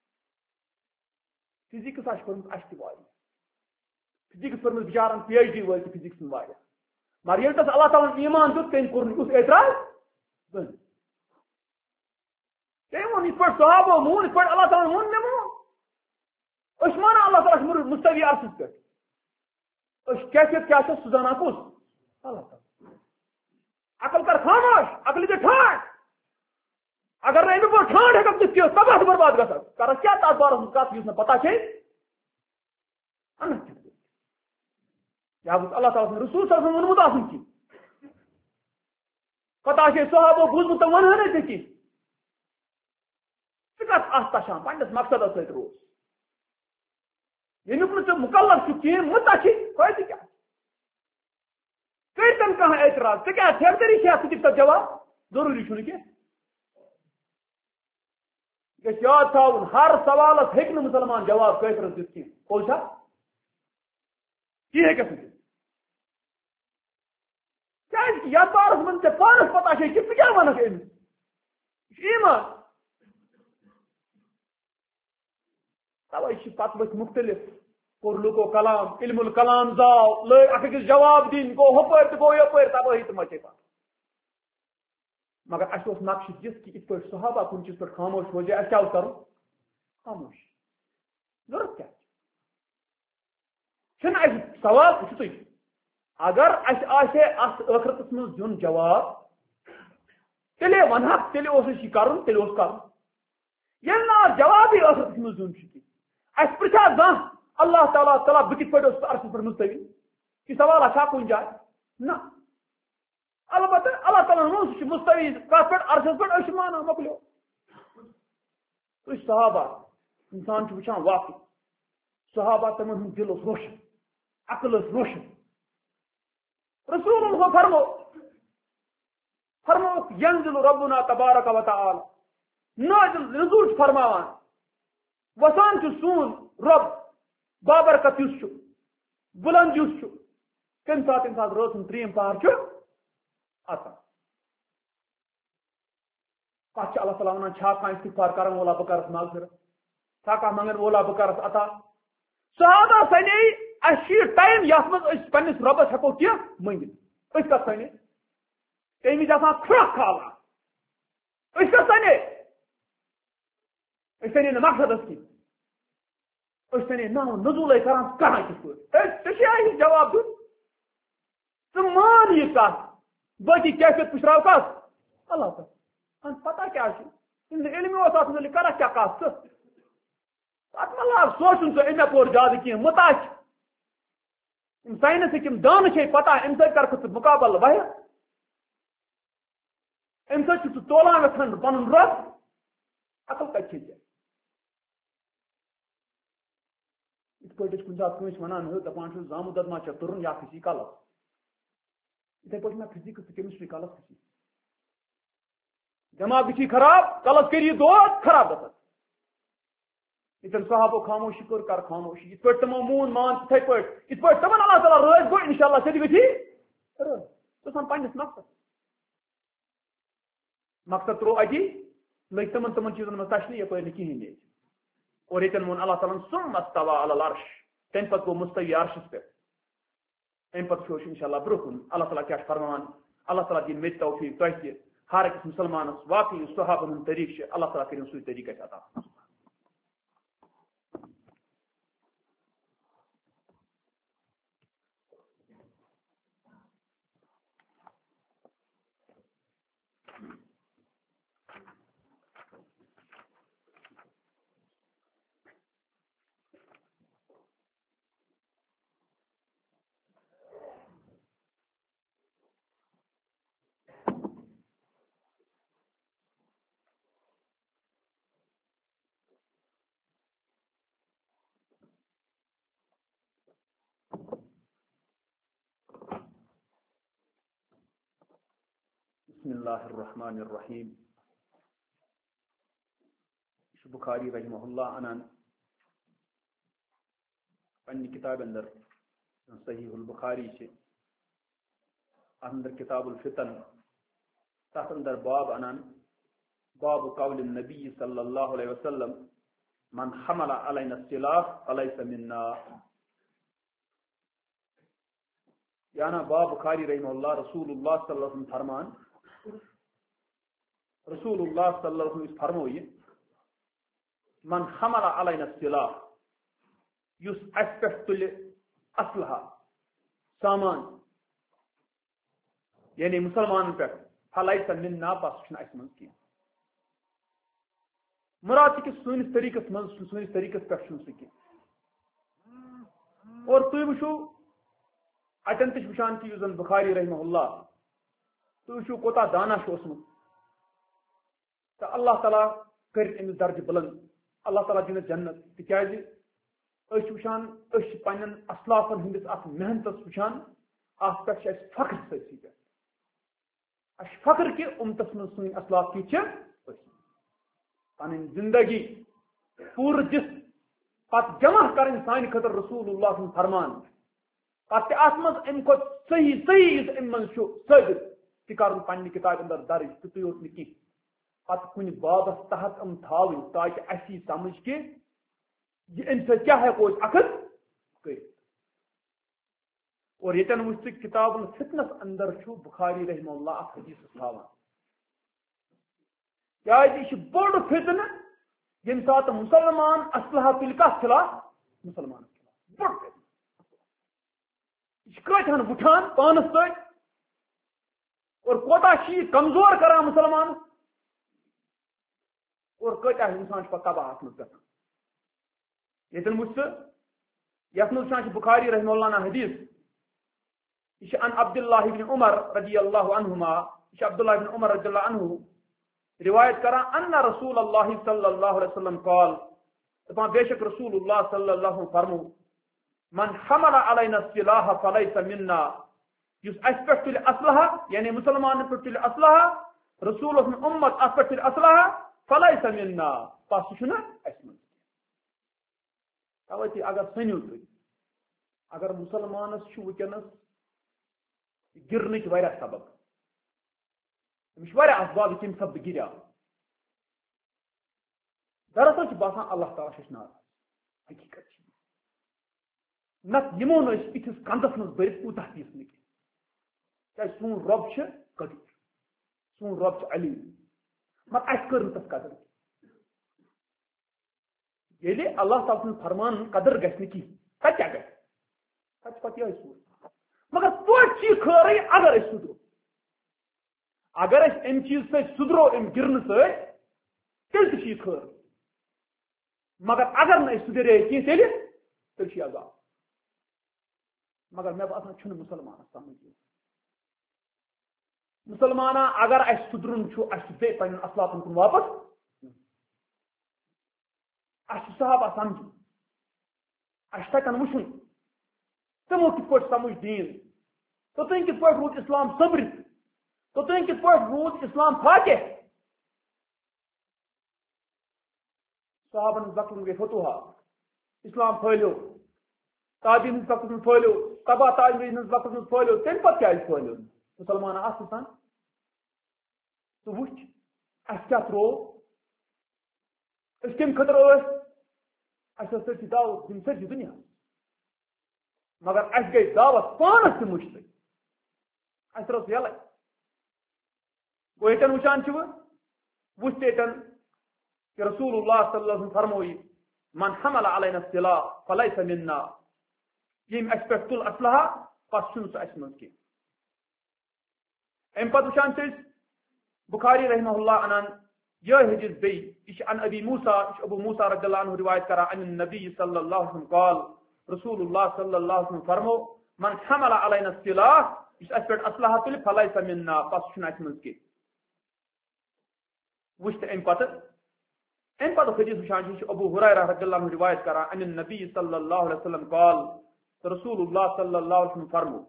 فزکس آس پھرمت اس تہ فزکس پھرمت بچارن پی ایچ ڈی ول فزکس واریاہ مگر ییٚلہِ تس اللہ تعالیٰ ایمان دیُت تٔمۍ کوٚر نہٕ یُس اعتراض تٔمۍ ووٚن یِتھ پٲٹھۍ صحابو مون یِتھ پٲٹھۍ اللہ تعالیٰ ووٚن مےٚ مون أسۍ مانان اللہ تعالیٰ چھُ مستوی عرشس پٮ۪ٹھ أسۍ کیفیت کیٛاہ چھِ سُہ زانان کُس اللہ تعالیٰ عقل کر خاموش عقل دِ ٹھانڈ اگر نہٕ اَمہِ پٲٹھۍ ٹھانڈ ہٮ۪ککھ دِتھ کینٛہہ تباہ تہٕ برباد گژھکھ کرکھ کیٛاہ تتھ بارس منٛز کتھ یُس نہٕ پتہ چھے انت یا گوٚژھ اللہ تعالیٰ سُنٛد رسول صلی اللہ علیہ وسلم ووٚنمُت آسُن کینٛہہ پتہ آسہِ صحابو بوٗزمُت تہٕ ونہٕ نہٕ ژےٚ کینٛہہ ژٕ کتھ اتھ تشان پننس مقصدس سۭتۍ روز ییٚمیُک نہٕ ژٕ مُکلف چھُکھ کِہیٖنۍ مُدعا چھِ فٲیدٕ کیٛاہ کٔرۍتن کانٛہہ اعتراض ژٕ کیٛاہ ٹھیکدٔری چھےٚ ژٕ دِکھ تتھ جواب ضروٗری چھُنہٕ کینٛہہ گژھِ یاد تھاوُن ہر سوالس ہیٚکہِ نہٕ مُسلمان جواب کٲفرس دِتھ کینٛہہ پوٚز چھا تی ہیٚکٮ۪س نہٕ دِتھ کیٛازِکہِ یتھ بارس منٛز ژےٚ پانس پتہ چھے کہِ ژٕ کیٛاہ ونکھ أمِس یہِ چھُ ایمان توے چھِ پتہٕ ؤتھۍ مختلف کوٚر لوٗکو کلام علم الکلام زاو لٲگۍ اکھ أکِس جواب دِنۍ گوٚو ہُپٲرۍ تہٕ گوٚو یپٲرۍ تبٲہی تہٕ مچے پتہٕ مگر اَسہِ اوس نقشہٕ دِتھ کہِ یِتھ پٲٹھۍ صحابہ کُنہِ چیٖز پٮ۪ٹھ خاموش روزے اَسہِ کیٛاہ اوس کرُن خاموش ضروٗرت کیٛاہ چھُنہٕ اَسہِ سوال وٕچھِو تُہۍ اگر اَسہِ آسہِ اتھ ٲخرتس منٛز دیُن جواب تیٚلے ونہکھ تیٚلہِ اوس اَسہِ یہِ کرُن تیٚلہِ اوس کرُن ییٚلہِ نہٕ اتھ جوابٕے ٲخرتس منٛز دیُن چھُ کینٛہہ اَسہِ پرٛژھا زانٛہہ اللہ تعالیٰ تعالیٰ بہٕ کِتھ پٲٹھۍ اوسُس عرشس پٮ۪ٹھ مستوی یہِ سوال چھا کُنہِ جایہِ نہ البتہ اللہ تعالیٰ ہن ووٚن سُہ چھُ مستوی کتھ پٮ۪ٹھ عرشس پٮ۪ٹھ أسۍ چھِ مانان مۄکلیو تُہۍ صحابہ انسان چھُ وٕچھان واقعی صحابہ تِمن ہُنٛد دِل اوس روشن عقل ٲس روشن رسوٗلن ہو فرمو فرمووُکھ ینزل ربنا تبارک و تعالیٰ نازل نزول چھُ فرماوان وسان چھُ سون رب بابرکت یُس چھُ بلند یُس چھُ تمہِ ساتہٕ تمہِ ساتہٕ رٲژ ہُنٛد ترٛیٚیِم پہر چھُ آسان پتہٕ چھُ اللہ تعالیٰ ونان چھا کانٛہہ استغفار کرن وولا بہٕ کرس مغفرت چھا کانٛہہ منگن وولا بہٕ کرس عطا صحابہ سنے اَسہِ چھُ یہِ ٹایم یتھ منٛز أسۍ پننِس رۄبس ہٮ۪کو کینٛہہ مٔنگِتھ أسۍ کتھ سنے تمہِ وِزِ آسان کھرٛکھ کھالان أسۍ کتھ سنے أسۍ سنے نہٕ مقصدس کینٛہہ أسۍ سنے نہ نزولے کران کران کِتھ پٲٹھۍ ژےٚ چھے یہِ جواب دیُن ژٕ مان یہِ کتھ باقی کیفیت پُشراو کتھ اللہ تعالیٰ پتہ کیٛاہ چھُ تٔمِس علمہِ اوس اتھ مُتعلِق کرکھ کیٛاہ کتھ ژٕ اتھ مہ لاگ سونٛچُن ژٕ أمۍ پوٚر زیادٕ کینٛہہ مُتا چھِ یِم ساینسٕکۍ یِم دانہٕ چھے پتہ اَمہِ سۭتۍ کرکھ ژٕ مُقابلہٕ واریاہ اَمہِ سۭتۍ چھُکھ ژٕ تولان یژھان پنُن رۄب عقل کتہِ چھے ژےٚ یِتھ پٲٹھۍ أسۍ کُنہِ ساتہٕ کٲنٛسہِ ونان ہے دپان چھُس زامُت دۄد ما ژےٚ تُرُن یا کھسی کلس یِتھے پٲٹھۍ مےٚ فزکس تہٕ کیمسٹری کلس کھسی دٮ۪ماغ گژھی خراب کلس کٔرۍ یہِ دود خراب گژھان ییٚتٮ۪ن صحابو خاموشی کٔر کر خاموشی یِتھ پٲٹھۍ تِمو مون مان تِتھے پٲٹھۍ یِتھ پٲٹھۍ تِمن اللہ تعالیٰ رٲضۍ گوٚو انشاء اللہ ژےٚ تہِ گژھی رٲضۍ ژٕ آسان پننِس مقصد مقصد ترٛوو اتی لٔگۍ تِمن تِمن چیٖزن منٛز تشنہِ یپٲرۍ نہٕ کِہیٖنۍ نیرِ اور ییٚتٮ۪ن ووٚن اللہ تعالیٰ ہن ثم استوى على العرش تمہِ پتہٕ گوٚو مستوی عرشس پٮ۪ٹھ امہِ پتہٕ وٕچھو أسۍ انشاء اللہ برونٛہہ کُن اللہ تعالیٰ کیٛاہ چھُ فرماوان اللہ تعالیٰ دِیِن مےٚ تہِ توفیٖق تۄہہِ تہِ ہر أکِس مُسلمانس واقعی یُس صحابن ہُنٛد طریٖقہٕ چھُ اللہ تعالیٰ کٔرِن سُے طریٖقہٕ اَسہِ عطا بسم اللہ الرحمن الرحیم بخاری رحمہ اللہ انان پنہ کتاب اندر صحیح البخاری سے اندر کتاب الفتن تحت اندر باب انان باب قول النبی صلی اللہ علیہ وسلم من حمل علینا السلاح فلیس منا. یعنی باب بخاری رحمہ اللہ رسول اللہ صلی اللہ علیہ وسلم فرمان رسول اللہ صلی اللہ علیہ وسلم فرموئی من حمل علینا السلاح یس اس پہ تل اسلحہ سامان یعنی مسلمان پہ فلیس منا پس چھن اس من کی مراد کہ سنس طریقس من سنس طریقس پہ چھن سکی اور تھی وچھو اتن تش وچان کہ یوزن بخاری رحمہ اللہ تھی وچھو کوتا دانش اوسمت تو اللہ تعالیٰ کر امس درج بلند اللہ تعالیٰ دن جنت تکیازِ اس وچان اس پنن اسلافن ہندس اخ محنتس وچان ات پہ اس فخر سی پہ اس فخر کہ امتس من سن اسلاف کی پن زندگی پور دس پت جمع کرن سان خطر رسول اللہ سن فرمان پتہ ات مز ام کھت صحیح صحیح ام من ثابت تہ کر پنہ کتاب اندر درج تہ یوت نہ کی پتہ کن بابس تحت ام تھاون تاکہ اسی سمجھ کہ یہ ان سے کیا ہے کوئی اخذ کر اور یتن وچ کتاب الفتنس اندر چھو بخاری رحمہ اللہ اخ حدیث تھاوان کیا یہ بڑ فتن یم سات مسلمان اسلحہ تل کس خلاف مسلمان خلاف بڑ فتن یہ کتن وٹھان پانس ست اور کوتا شی کمزور کران مسلمان اور کتا انسان پہ تباہ ات مز گژھان یتن وچ یت مز بخاری رحمہ اللہ نا حدیث یہ ان عبداللہ بن عمر رضی اللہ عنہما یہ عبداللہ بن عمر رضی اللہ عنہ روایت کران ان رسول اللہ صلی اللہ علیہ وسلم قال دپان بے شک رسول اللہ صلی اللہ علیہ وسلم فرمو من حمل علینا السلاح فلیس منا یس اس پہ تل اسلحہ یعنی مسلمان پہ تل اسلحہ رسول امت اس پہ تل اسلحہ فلیس منا پس چھنا اس من توتی اگر سنیو تھی اگر مسلمانس چھ ونکس گرنک واریاہ سبب امس واریاہ اسباب کم سبب گریا دراصل باسان اللہ تعالیٰ ہچنار حقیقت نت یمو نس اتس کندس من برت کوتہ تیس نک کیا سون رب قدیر سون رب علیم مگر اس کر تس قدر یلی اللہ تعالیٰ سن فرمان قدر گھس کی تک کیا گھس تک پتہ یہ سور مگر توچی خیری اگر اس سدرو اگر اس ام چیز سے سدرو ام گرن سے تیل تھی خیر مگر اگر نہ سدرے کی تیل تیل عذاب مگر میں باسان چھن مسلمان سمجھ مسلمانا اگر اس سدرن چھو اس بے پن اسلافن کن واپس اس صحابہ سمجھ اس تکن وشن تمو کت پہ سمجھ دین تو تم کت پہ روت اسلام صبرت تو تم کت پہ روت اسلام فاتح صحابن وقت گئی فتوحا اسلام پھیلو تابعین وقت میں پھیلو تبا تابعین وقت میں پھیلو تم پتہ کیا پھیلو مسلمان آسان تو وچ اس کیا ترو اس کم خطر اس اس سے دعوت دن سے دنیا مگر اس گئی دعوت پانس سے مشترک اس رس یل وہ یتن وچان چھ وچ یتن کہ رسول اللہ صلی اللہ علیہ وسلم فرموئی من حمل علینا السلاح فلیس منا یم اس پہ تل اسلحہ پس چھن سہ اس من کی ام پتہ وچان چھ بخاری رحمہ اللہ عنان یہ حدیث بی یہ عن ابی موسیٰ ابو موسیٰ رضی اللہ عنہ روایت کرا عن النبی صلی اللہ علیہ وسلم قال رسول اللہ صلی اللہ علیہ وسلم فرمو من حمل علینا السلاح اس اس پہ اسلحہ تل فلیس منا پس چھن اس من کی وچ ام پتہ ام پتہ حدیث وچان چھ ابو ہریرہ رضی اللہ عنہ روایت کرا عن النبی صلی اللہ علیہ وسلم قال رسول اللہ صلی اللہ علیہ وسلم فرمو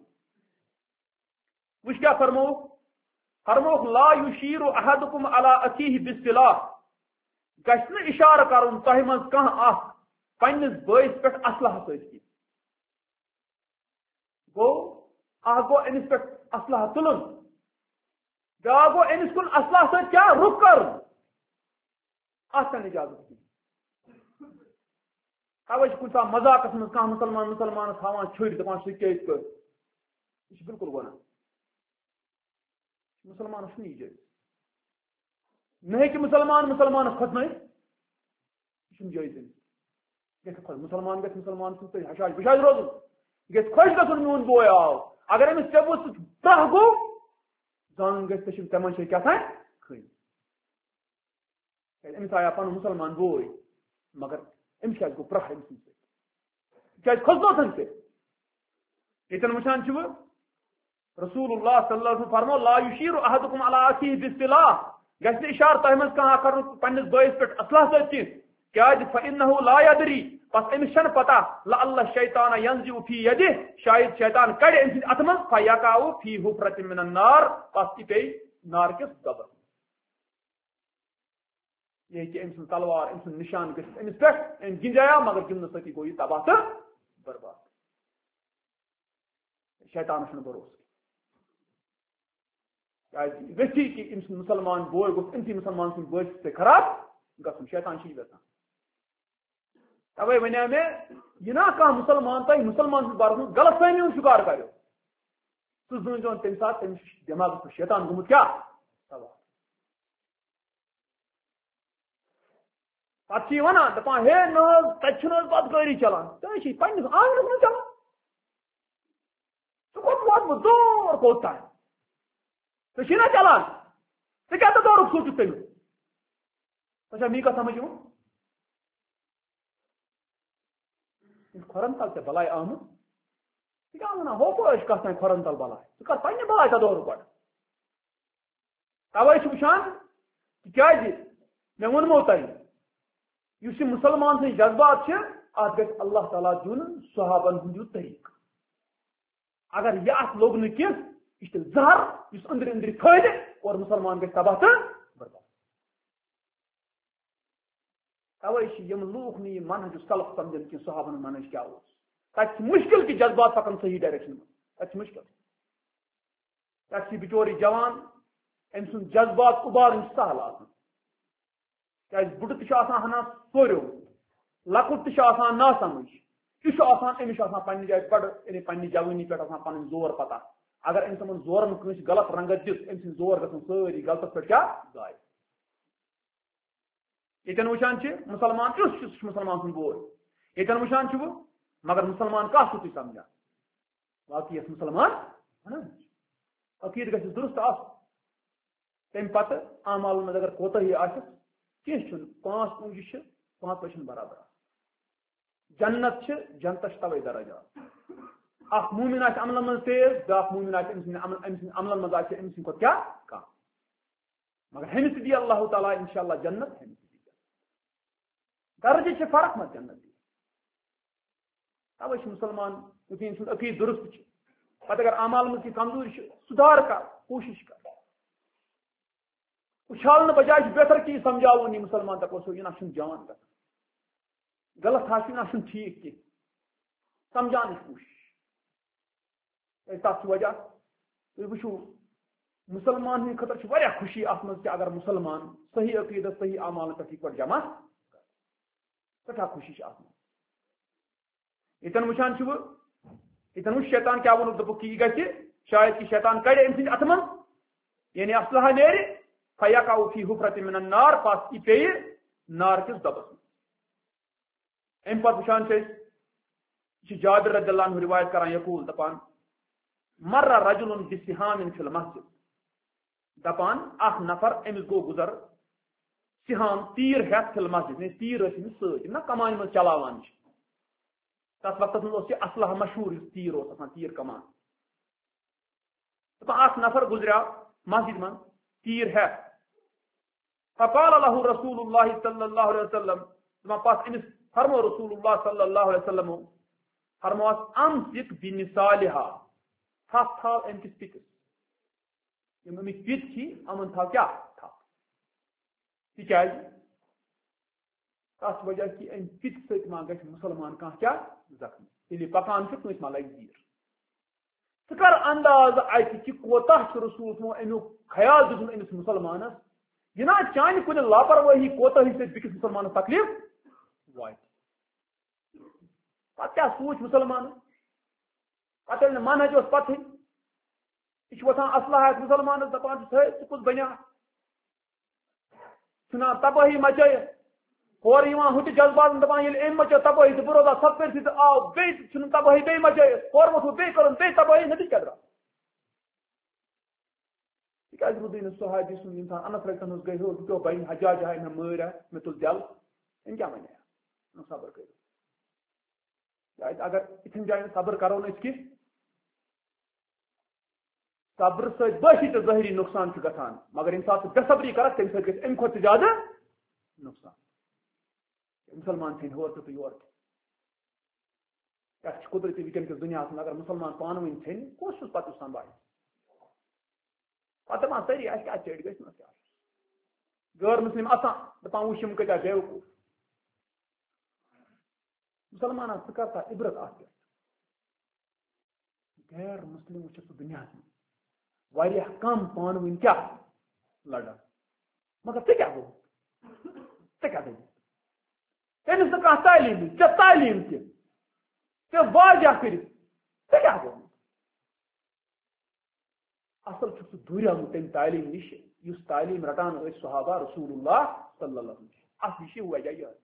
وچ کیا فرمو فرمو لا یشیر احدکم علی اخیہ بالسلاح گژھِ نہ اشارہ کرن تہ من کانٛہہ اکھ پننس بٲیس پٮ۪ٹھ اسلحہ سۭتۍ گو اخ گو امس پہ اسلحہ تلن بیا گو امس کن اسلحہ ست کیا رخ کر ات اجازت کی توے کن سا مذاقس من کھانا مسلمان مسلمان ہاوان چھڑ دپان سہ کیاز کر یہ بالکل گناہ مسلمانس نہیں جائز نہ کہ مسلمان مسلمانس کھتن یہ جائز مسلمان گھس مسلمان سن حشاش بشاش روزن گھس خوش گھن میون بوے آو اگر امس ٹیبو سہ برہ گو زان گھس تم تمن جائے کیا کھن امس آیا پن مسلمان بوے مگر امس کیا گو برہ امس کیا کھسنو تم سے یتن وچان چھ رسول اللہ صلی اللہ علیہ وسلم فرمو لا یشیر احدکم علی اخیہ بالسلاح گھس اشار تہ مز کھانا کر پنس بٲیس پہ اسلحہ ست تہ کیاز فانه لا یدری پس امس چھن پتہ لعل الشیطان ینزع فی یدہ شاید شیطان کڑ ام سند ات من فیقع فی حفرۃ من النار پس یہ پی نار کس دبس یہ کہ ام سند تلوار ام سند نشان گھس امس پہ ام گنجایا مگر گندن ستی گو یہ تباہ تو برباد شیطان چھن بھروسہ ویسی کہ ام سند مسلمان بوے گوس امسی مسلمان سند بٲیس سے خراب گھن شیطان چھ یژھان توے ونیا مے یہ نا کھانا مسلمان تہ مسلمان سند بارس من غلط فہمی ہند شکار کرو سہ زون تمہ سات تمس دماغس پہ شیطان گومت کیا سوال پتہ چھ ونان دپان ہے نہ تتہ چھن پتہ گاڑی چلان تہ چھ پننس آنگنس من چلان ژٕ کوٚت ووتمُت دور کوٚت تام ژٕ چھی نا چلان ژٕ کیٛاہ تہٕ دورُک سوٗنٛچُتھ تیٚلہِ تۄہہِ چھا میٖقات سمجھ یِوان کھۄرن تل ژےٚ بلاے آمٕژ ژٕ کیٛاہ ونان ہوپٲرۍ چھِ کتھ تانۍ کھۄرن تل بلاے ژٕ کر پننہِ بلاے تدورُک گۄڈٕ توے چھُ وٕچھان تِکیٛازِ مےٚ ووٚنمو تۄہہِ یُس یہِ مُسلمان سٕنٛدۍ جذبات چھِ اتھ گژھِ اللہ تعالیٰ دیُن صحابن ہُنٛد ہیوٗ طریقہٕ اگر یہ ات لوگ نہ کینٛہہ یہ تیٚلہِ زہر یُس أنٛدرِ أنٛدرِ پھٲلہِ اور مسلمان گژھِ تباہ تہٕ برباد توے چھِ یِم لوٗکھ نہٕ یہِ منہج سلف سمجھن کینٛہہ صحابن ہُنٛد منہج کیٛاہ اوس تتہِ چھِ مُشکل کہِ جذبات پکان صحیح ڈایریکشن منٛز تتہِ چھِ مُشکل تتہِ چھِ بِچور یہِ جوان أمۍ سُنٛد جذبات اُبارٕنۍ چھِ سہل آسان کیٛازِ بُڈٕ تہِ چھُ آسان ہنا سوریو لۄکُٹ تہِ چھُ آسان ناسمجھ یہ چھُ آسان أمِس چھُ آسان پننہِ جایہِ بڑٕ یعنی پننہِ جوٲنی پٮ۪ٹھ آسان پنٕنۍ زور پتہ اگر أمۍ تِمن زورن کٲنٛسہِ غلط رنگت دِژ أمۍ سٕنٛدۍ زور گژھن سٲری غلطس پٮ۪ٹھ کیٛاہ ضایع ییٚتٮ۪ن وٕچھان چھِ مسلمان کیُتھ چھُ سُہ چھُ مسلمان سُنٛد بوے ییٚتٮ۪ن وٕچھان چھُ بہٕ مگر مسلمان کتھ چھُو تُہۍ سمجھان باقی یس مسلمان ونان عقیدٕ گژھِ درست آسُن تمہِ پتہٕ اعمالن منٛز اگر کوتاہی آسٮ۪س کینٛہہ چھُنہٕ پانٛژھ پوٗنٛجہِ چھِ پانٛژھ چھِنہٕ برابر آسان جنت چھِ جنتس چھِ توے درجات اکھ مومن آسہِ عملن منٛز تیز بیاکھ مومن آسہِ أمۍ سٕنٛدِ أمۍ سٕنٛدِ عملن منٛز آسہِ أمۍ سٕنٛدِ کھۄتہٕ کیٛاہ کم مگر ہیٚمِس تہِ دی اللہ تعالیٰ انشاء اللہ جنت ہیٚمِس تہِ دی درجہِ چھِ فرق مت جنت دی توے چھِ مسلمان یُتھُے أمۍ سُنٛد عقیٖدٕ درست چھُ پتہٕ اگر اعمال منٛز کینٛہہ کمزوری چھِ سُدھار کر کوٗشش کر اُچھالنہٕ بجاے چھُ بہتر کہ یہِ سمجھاوُن یہِ مسلمان دپوس یہِ نہ چھُنہٕ جان گژھان غلط آسہِ نہ چھُنہٕ ٹھیٖک کینٛہہ سمجھاونٕچ کوٗشش تتھ چھُ وجہ تُہۍ وٕچھِو مسلمان ہٕنٛدِ خٲطرٕ چھِ واریاہ خوشی اتھ منٛز کہ اگر مسلمان صحیح عقیٖدس صحیح اعمالن پٮ۪ٹھ یِتھ پٲٹھۍ جمع سٮ۪ٹھاہ خوشی چھِ اتھ منٛز ییٚتٮ۪ن وٕچھان چھِ بہٕ ییٚتٮ۪ن وٕچھ شیطان کیٛاہ ووٚنُکھ دوٚپُکھ کہِ یہِ گژھِ شاید کہِ شیطان کڑِ أمۍ سٕنٛدِ اتھٕ منٛز یعنی اسلحہ نیرِ فیقع فی حفرۃ من النار پس یہِ پیٚیہِ نار کِس دۄبس منٛز امہِ پتہٕ وٕچھان چھِ أسۍ یہِ چھِ جابر رضی اللہ عنہ روایت کران یقول دپان مر رجل بسہام فی المسجد دپان اکھ نفر أمِس گوٚو گُزر سہام تیٖر ہٮ۪تھ فی المسجد یعنی تیٖر ٲسۍ أمِس سۭتۍ یِم نا کمانہِ منٛز چلاوان چھِ تتھ وقتس منٛز اوس یہِ اسلحہ مشہوٗر یُس تیٖر اوس آسان تیٖر کمان دپان اکھ نفر گُزریٛاو مسجد منٛز تیٖر ہٮ۪تھ فقال له رسول اللہ صلی اللہ علیہ وسلم دپان پتہٕ أمِس فرمو رسول اللہ صلی اللہ علیہ وسلم فرموس امسک بنسالہا تھپھ تھاو أمۍ کِس پِتِس یِم أمِکۍ پِت چھِ یِمن تھاو کیٛاہ تھپھ تِکیٛازِ تتھ وجہ کہِ أمۍ پِتہِ سۭتۍ ما گژھِ مسلمان کانٛہہ کیٛاہ زخمی ییٚلہِ یہِ پکان چھُ کٲنٛسہِ ما لگہِ زیٖر انداز اتہ کوتہ رسول امیک خیال دن امس مسلمانس یہ نا چانہ کن لاپرواہی کوتاہی سے بیکس مسلمانس تکلیف وات پتہ کیا سوچ مسلمان پتہ ییٚلہِ نہٕ منہج اوس پتہ یہ وسان اصلاحات مسلمانس دپان ژٕ کس بنیا ژھٕنان تباہی مچٲیِتھ ہور یوان ہُتہِ جذبات دپان ییٚلہِ أمۍ مچٲو تباہی تہٕ بہٕ روزا سب کٔرتھٕے تہٕ آو بیٚیہِ ژھٕنُن تباہی بیٚیہِ مچٲیِتھ ہور ووٚتھوٕ بیٚیہِ کٔرٕن بیٚیہِ تباہی نتیجہ کیٛاہ درٛاو تِکیٛازِ روٗدٕے نہٕ صحابی سُنٛد انسان انس رٔٹن ہٕنٛز گٔے ہیوٚر بہٕ پیوٚو بنہِ حجاج آے مےٚ مٲرۍ آے مےٚ تُل دٮ۪ل أمۍ کیٛاہ ونے نہٕ صبر کٔرِو کیٛازِ اگر یِتھٮ۪ن جاین صبر کرو نہٕ أسۍ کینٛہہ صبر سۭتۍ بٲقی تہٕ ظٲہری نۄقصان چھُ گژھان مگر ییٚمہِ ساتہٕ ژٕ بے صبری کرکھ تمہِ سۭتۍ گژھِ اَمہِ کھۄتہٕ تہِ زیادٕ نۄقصان مسلمان ژھٕنۍ ہور تہٕ یور تہِ یتھ چھِ قدرتی وٕنکیٚن کِس دُنیاہس منٛز اگر مسلمان پانہٕ ؤنۍ ژھٕنۍ کُس چھُس پتہٕ سنبھالہِ پتہٕ دپان سٲری اَسہِ کیٛاہ چیڑ گژھِ نہٕ کیٛاہ غٲر مسلم آسان دپان وٕچھ یِم کۭتیاہ بیوقوٗف مسلمانن ژٕ کر سا عبرت اتھ پٮ۪ٹھ غیر مسلم چھُ سُہ دُنیاہس منٛز واریاہ کم پانہٕ ؤنۍ کیٛاہ لڑان مگر ژےٚ کیٛاہ گوٚو ژےٚ کیٛاہ دٔلیٖل تٔمِس نہٕ کانٛہہ تعلیٖم ژےٚ تعلیٖم تہِ ژےٚ واریاہ کٔرِتھ ژےٚ کیٛاہ گوٚو اصل چھُ سُہ دوٗریومُت تمہِ تعلیٖم نِش یُس تعلیٖم رٹان ٲسۍ صحابہ رسول اللہ صلی اللہ علیہ وسلم اتھ یہِ چھِ وجہ یہِ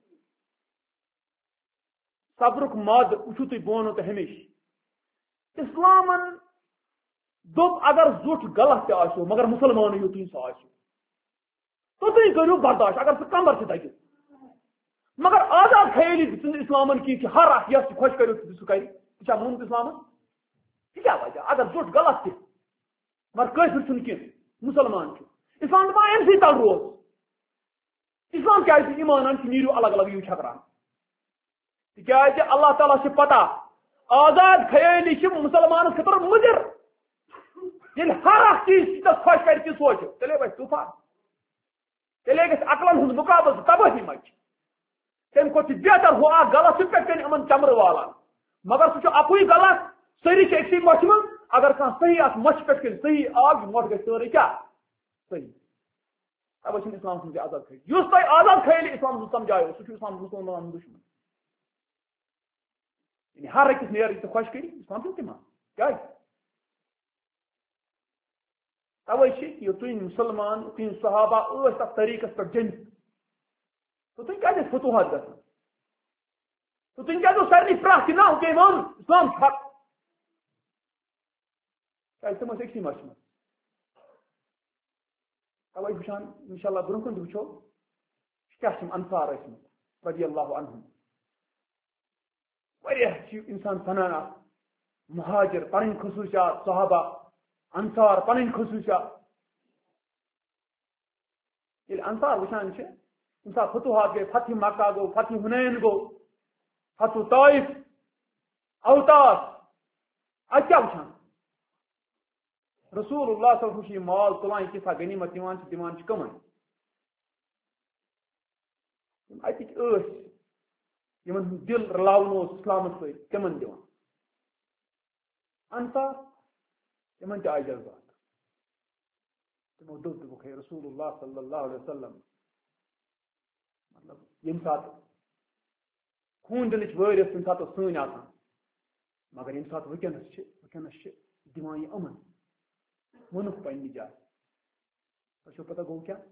صبرُک ماد وٕچھِو تُہۍ بہٕ وَنو تۄہہِ ہمیشہِ اسلامن دوٚپ اگر زیُٹھ غلط تہِ آسیو مگر مسلمانٕے یوت سُہ آسیو تو تُہۍ کٔرِو برداشت اگر سُہ کمبر تہِ دگہِ مگر آزاد خیٲلی چھُنہٕ اسلامن کینٛہہ کہِ ہر اکھ یس خۄش کٔرِو سُہ کَرِ یہِ چھا مونمُت اسلامن یہِ کیٛاہ وجہ اگر زیُٹھ غلط تہِ مگر کٲفِر چھُنہٕ کینٛہہ مسلمان چھُ اسلام دپان أمۍ سٕے تل روز اسلام کیٛازِ چھُ ایمان ان چھِ نیٖرِو الگ الگ یِیِو چھکران تِکیٛازِ اللہ تعالیٰ چھِ پتہ آزاد خیٲلی چھِ مسلمانس خٲطرٕ مُضِر ییٚلہِ ہر اکھ چیٖز تس خۄش کرِ تہِ سوچہِ تیٚلے وَتھِ طوٗفان تیٚلے گژھِ عقلن ہُنٛد مُقابلہٕ تبٲہی مچہِ تمہِ کھۄتہٕ چھُ بہتر ہُہ اکھ غلط چھُ پٮ۪ٹھ کَنۍ یِمن چمرٕ والان مگر سُہ چھُ اکُے غلط سٲری چھِ أکسٕے مۄچھِ منٛز اگر کانٛہہ صحیح اتھ مۄچھِ پٮ۪ٹھ کَنۍ صحیح آو یہِ مۄٹھ گژھِ سٲرٕے کیٛاہ صحیح تَوے چھُنہٕ اسلام سُنٛد آزاد خیٲلی یُس تۄہہِ آزاد خیٲلی اسلام سُنٛد سمجھایو سُہ چھُ اسلام مسلمانن ہُنٛد دُشمن یعنی ہر أکِس نیرِ ژٕ خۄش کٔرِ اسلام چھُنہٕ تِمن کیٛازِ توے چھِ یوٚتانۍ مسلمان یوٚتانۍ صحابہ ٲسۍ تتھ طریٖقس پٮ۪ٹھ جٔمِتۍ توٚتانۍ کیٛازِ ٲسۍ فتوحات گژھان توٚتانۍ کیٛازِ اوس سارنٕے پرٛاہ کہِ نہ اوکے ووٚن اسلام چھُ حق کیٛازِ تِم ٲسۍ أکسٕے مچھِ منٛز توے وٕچھان انشاء اللہ برونٛہہ کُن تہِ وٕچھو کیٛاہ چھِ یِم انصار ٲسۍمٕتۍ رضی اللہ عنہُم واریاہ چھِ انسان سنان اکھ مہاجر پنٕنۍ خصوٗصیات صحابہ انصار پنٕنۍ خصوٗصیات ییٚلہِ انصار وٕچھان چھِ ییٚمہِ ساتہٕ فتوحات گٔے فتح مکہ گوٚو فتح حُنین گوٚو فتح طائف اوتاس اتہِ کیٛاہ وٕچھان رسول اللہ صلی اللہ علیہ وسلم چھِ یہِ مال تُلان یہِ کیٛاہ غنیٖمت نِوان چھِ دِوان چھِ کٕمن یِم اتِکۍ ٲسۍ یِمن ہُنٛد دِل رلاوُن اوس اسلامس سۭتۍ تِمن دِوان انصار تِمن تہِ آیہِ جذبات تِمو دوٚپ دوٚپُکھ ہے رسول اللہ صلی اللہ علیہ وسلم مطلب ییٚمہِ ساتہٕ خوٗن دِنٕچ وٲرۍ ٲس تَمہِ ساتہٕ ٲس سٲنۍ آسان مگر ییٚمہِ ساتہٕ وٕنکیٚنس چھِ وٕنکیٚنس چھِ دِوان یہِ یِمن ووٚنُکھ پننہِ جایہِ تۄہہِ چھو پتہ گوٚو کیٛاہ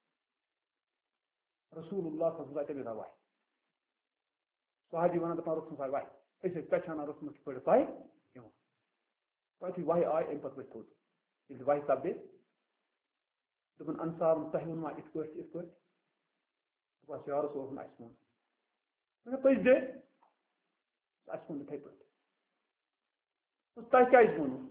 رسول اللہ صلی اللہ علیہ وسلم تٔمِس آو وحی صحابی وَنان دَپان روٚستُم صاحب وحی أسۍ ٲسۍ پہچانان روٚستُم کِتھ پٲٹھۍ تۄہہِ یِوان تۄہہِ یُتھُے وحی آے اَمہِ پتہٕ ؤتھۍ تھوٚد ییٚلہِ وحی سپدے دوٚپُن انصارن تۄہہِ ووٚنوا یِتھ پٲٹھۍ یِتھ پٲٹھۍ بس یا رسول اللہ اَسہِ ووٚن مگر پٔزۍ دے اَسہِ ووٚن یِتھٕے پٲٹھۍ تۄہہِ کیٛازِ ووٚنوٕ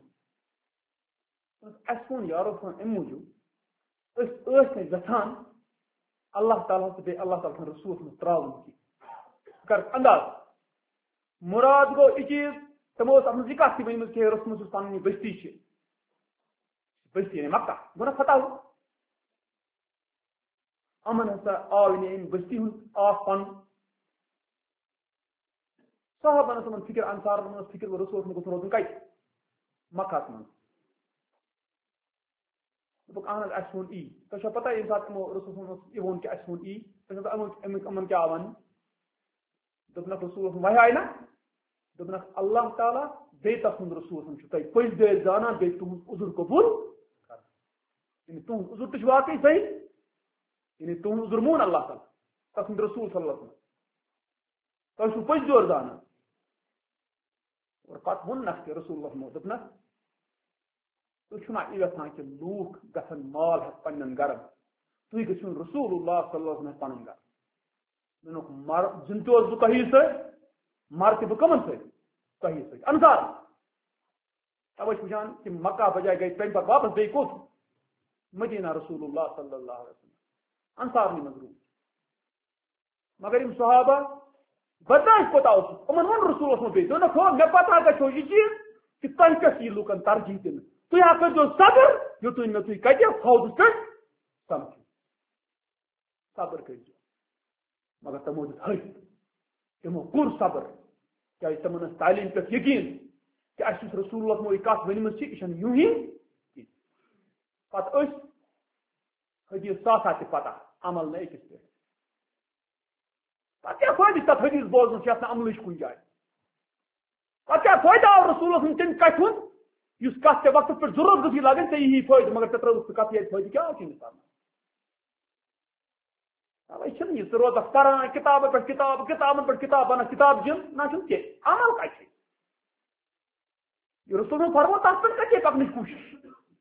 اَسہِ ووٚن یا رسول اللہ اَمہِ موٗجوٗب أسۍ ٲسۍ نہٕ یژھان اللہ تعالیٰ تہٕ بیٚیہِ اللہ تعالیٰ سٕنٛدِ رسوٗلَس منٛز ترٛاوُن کینٛہہ کر انداز مُراد گوٚو یہِ چیٖز تِمو ٲس اَتھ منٛز یہِ کَتھ تہِ ؤنمٕژ کہِ رسمس یُس پنٕنۍ یہِ بستی چھِ بستی یعنی مکہ گوٚو نا فتح یِمن ہسا آو یعنی اَمہِ بستی ہُنٛد آف پنُن صحابن ٲس یِمن فِکر انصارن ٲس فِکر رسوٗلَس منٛز گوٚژھ روزُن کَتہِ مکہ من دوٚپُکھ اہن حظ اَسہِ ووٚن ای تۄہہِ چھو پتہ ییٚمہِ ساتہٕ تِمو رسول اوس یہِ ووٚن کہِ اَسہِ ووٚن ای تۄہہِ چھو امیُک یِمن کیٛاہ وَنُن دوٚپنکھ رسول وۄنۍ آیہِ نا دوٚپنکھ اللہ تعالیٰ بیٚیہِ تسُنٛد رسول چھُ تۄہہِ پٔزۍ دٲرۍ زانان بیٚیہِ تُہُنٛد عذر قبوٗل کران یعنی تُہُنٛد عذر تہِ چھُ واقعی صحیح یعنی تُہُنٛد عذر مون اللہ تعالیٰ تسُنٛد رسول صلی اللہ علیہ وسلم تۄہہِ چھُو پٔزۍ دور زانان اور پتہٕ ووٚننکھ تہِ رسول اللہ دوٚپنکھ تُہۍ چھُو نا یژھان کہِ لوٗکھ گژھن مال ہٮ۪تھ پننٮ۪ن گرن تُہۍ گٔژھِو رسول اللہ صلی اللہ علیہ وسلم پنُن گرٕ مےٚ ووٚنُکھ مر زِندٕ تہِ اوسُس بہٕ تۄہی سۭتۍ مر تہِ بہٕ کٕمن سۭتۍ تۄہی سۭتۍ انصار توے چھِ وٕچھان کہِ مکہ بجاے گٔے تمہِ پتہٕ واپس بیٚیہِ کوٚت مدینہ رسول اللہ صلی اللہ علیہ وسلم انصارنٕے منٛز روٗد مگر یِم صحابہ برداشت کوتاہ اوسُکھ یِمن ووٚن رسول اوسمُت بیٚیہِ دوٚپنکھ ہو مےٚ پتہ گژھو یہِ چیٖز کہِ تۄہہِ کیٛاہ یی لُکن ترجیح دِنہٕ تُہۍ ہا کٔرۍزیو صبر یوٚتانۍ مےٚ تُہۍ کتہِ فوجس پٮ۪ٹھ سمکھِو صبر کٔرۍزیو مگر تِمو دیُت ہٕرۍ تِمو کوٚر صبر کیٛازِ تِمن ٲس تعلیٖم پٮ۪ٹھ یقیٖن کہ اَسہِ یُس رسول اللہ مو یہ کتھ ؤنمٕژ چھِ یہِ چھنہٕ یوں ہی کینٛہہ پتہٕ ٲسۍ حدیث ساسا تہِ پتہ عمل نہٕ أکِس پٮ۪ٹھ پتہٕ کیٛاہ فٲیدٕ تتھ حدیث بوزنس یتھ نہٕ عملٕچ کُنہِ جایہِ پتہٕ کیٛاہ فٲیدٕ آو رسولس منٛز تمہِ کتھِ ہُنٛد یُس کتھ ژےٚ وقتس پٮ۪ٹھ ضروٗرت گٔژھی لگٕنۍ ژےٚ یی فٲیدٕ مگر ژےٚ ترٛٲوٕکھ سُہ کتھ ییٚتہِ فٲیدٕ کیٛاہ آو تٔمِس کرنہٕ توے چھُنہٕ یہِ ژٕ روزکھ پران کِتابن پٮ۪ٹھ کِتاب کِتابن پٮ۪ٹھ کِتاب بنکھ کِتاب جِن نہ چھُنہٕ کینٛہہ عمل کتہِ چھُ یہ رسول فرمو تس پہ کتنے پکنچ کوشش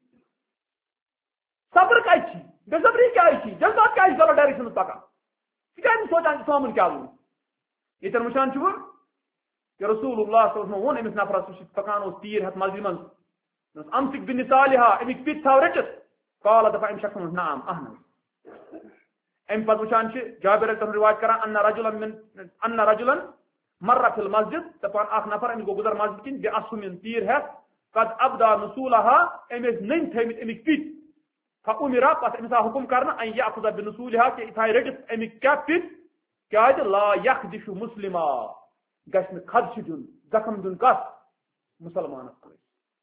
صبر کتھ بے صبری کیا جذبات کیا غلط ڈائریکشن پکان ثہ سوچان اسلام کیا وون یتن وچان کہ رسول اللہ صلی اللہ علیہ وسلم وون امس نفرس سہ پکان اس تیر ہتھ مسجد من امسک بن صالحہ امک پت تھو رچت قال دپا ام شخص نعم اہن ام پتہ وچان جابر تن روایت کران ان رجلا من ان رجلا مر فی المسجد دپان اخ نفر امس گو گزر مسجد کن بے اسم تیر ہے قد ابدا نصولها امس نن تھمت امک پت فامر پس امس حکم کرنا ان یاخذ بنصولها کہ اتھائی رٹت امک کیا پت کیا لا یخدش مسلما گھن خدش دن زخم دن کس مسلمانس پہ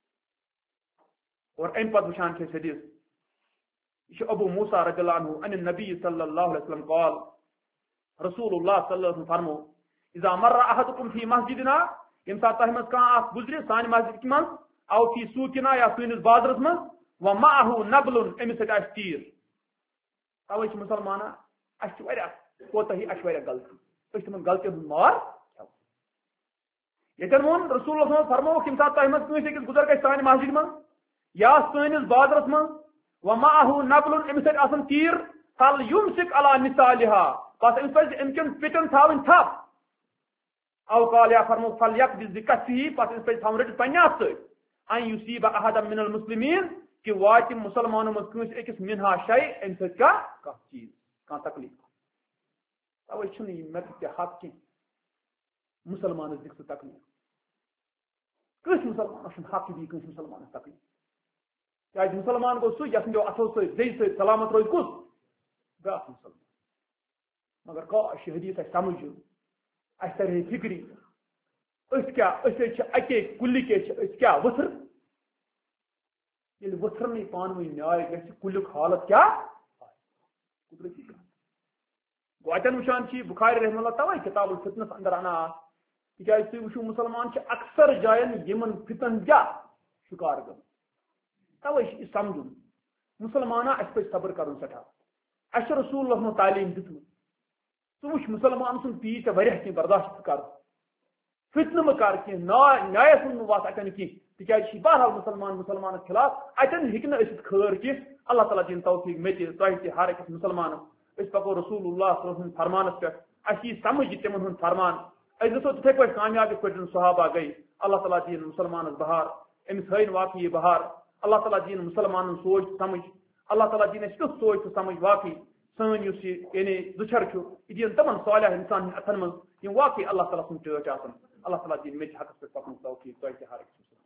اور ام پتہ وچان حدیث یہ ابو موسیٰ رضی اللہ عنہ ان النبی صلی اللہ علیہ وسلم قال رسول اللہ صلی اللہ علیہ وسلم فرمو اذا مر احدكم في مسجدنا یم سات تہ مز کان اخ گزر سان مسجد کی من او فی سوقنا یا سینس بازرس من ومعه نبل امس سٹ تیر اوے چھ مسلمان اش وریا کوتہی اش وریا غلطی اس تمن غلطی مار یتن وون رسول اللہ صلی اللہ علیہ وسلم فرمو یم سات تہ مز کس گزر گئی سان مسجد من یا سینس بازرس من ومعه نبل امس سٹ آسن تیر فل یمسک علی نسالها پس امس پز امکن پٹن تھاون تھپ او قال یا فرمو فلیقبض بکفه پس اس پہ تھاون رٹ پنہ ہاتھ سۭتۍ ان یصیب احد من المسلمین کہ وات مسلمانوں مز کٲنٛسہِ أکِس منہا شے امہِ سۭتۍ کانٛہہ کانٛہہ چیٖز کانٛہہ تکلیٖف توے چھُنہٕ یہِ مےٚ تہِ حق کینٛہہ مسلمانس دِکھ ژٕ تکلیٖف کٲنٛسہِ مسلمانس چھُنہٕ حق دی کٲنٛسہِ مسلمانس تکلیٖف کیٛازِ مسلمان گوٚو سُہ یتھ سٕنٛدیو اتھو سۭتۍ بیٚیہِ سۭتۍ سلامت روزِ کُس بیٛاکھ مسلمان مگر کاش یہِ حدیث اَسہِ سمجھ یُن اَسہِ ترِ فکری أسۍ کیٛاہ أسۍ چھِ اَکے کُلِکے چھِ أسۍ کیٛاہ ؤتھر ییٚلہِ ؤتھرنٕے پانہٕ ؤنۍ نیاے گژھِ کُلیُک حالت کیٛاہ قدرتی گوٚو اَتٮ۪ن وٕچھان چھِ بُخاری رحمہ اللہ توے کتاب الفتنس اندر انا تِکیٛازِ تُہۍ وٕچھِو مسلمان چھِ اکثر جاین یِمن فتن کیٛاہ شکار گٔمٕتۍ توے چھُ یہِ سمجھُن مسلمانا اَسہِ پزِ صبر کرُن سٮ۪ٹھاہ اَسہِ چھِ رسول اللہ تعلیٖم دِژمٕژ ژٕ وٕچھ مسلمان سُنٛد پی ژےٚ واریاہ کینٛہہ برداشت کر فتنہٕ مہ کر کینٛہہ نیاس منٛز مہ وَتھ اَتٮ۪ن کینٛہہ تِکیٛازِ چھِ بہرحال مسلمان مسلمانس خلاف اَتٮ۪ن ہیٚکہِ نہٕ ٲسِتھ خٲر کینٛہہ اللہ تعالیٰ دِیِن توفیٖق مےٚ تہِ تۄہہِ تہِ ہر أکِس مسلمانس أسۍ پکو رسول اللہ صلی اللہ علیہ وسلم فرمانس پٮ۪ٹھ اَسہِ یی سمجھ یہِ تِمن ہُنٛد فرمان أسۍ گژھو تِتھٕے پٲٹھۍ کامیاب یِتھ پٲٹھۍ صحابہ گٔے اللہ تعالیٰ دِیِن مسلمانس بہار أمِس ہٲیِن واقعی یہِ بہار اللہ تعالیٰ دِیِن مسلمانن سوچ سمجھ اللہ تعالیٰ دِیِن اَسہِ تیُتھ سوچ تہٕ سمجھ واقعی سٲنۍ یُس یہِ یعنی دُچھر چھُ یہِ دِیِن تِمن صالح انسان ہٕنٛدۍ اتھن منٛز یِم واقعی اللہ تعالیٰ سُنٛد ٹٲٹھ آسن اللہ تعالیٰ دِیِن مےٚ تہِ حقس پٮ۪ٹھ پکنُک توفیٖق تۄہہِ تہِ ہر أکِس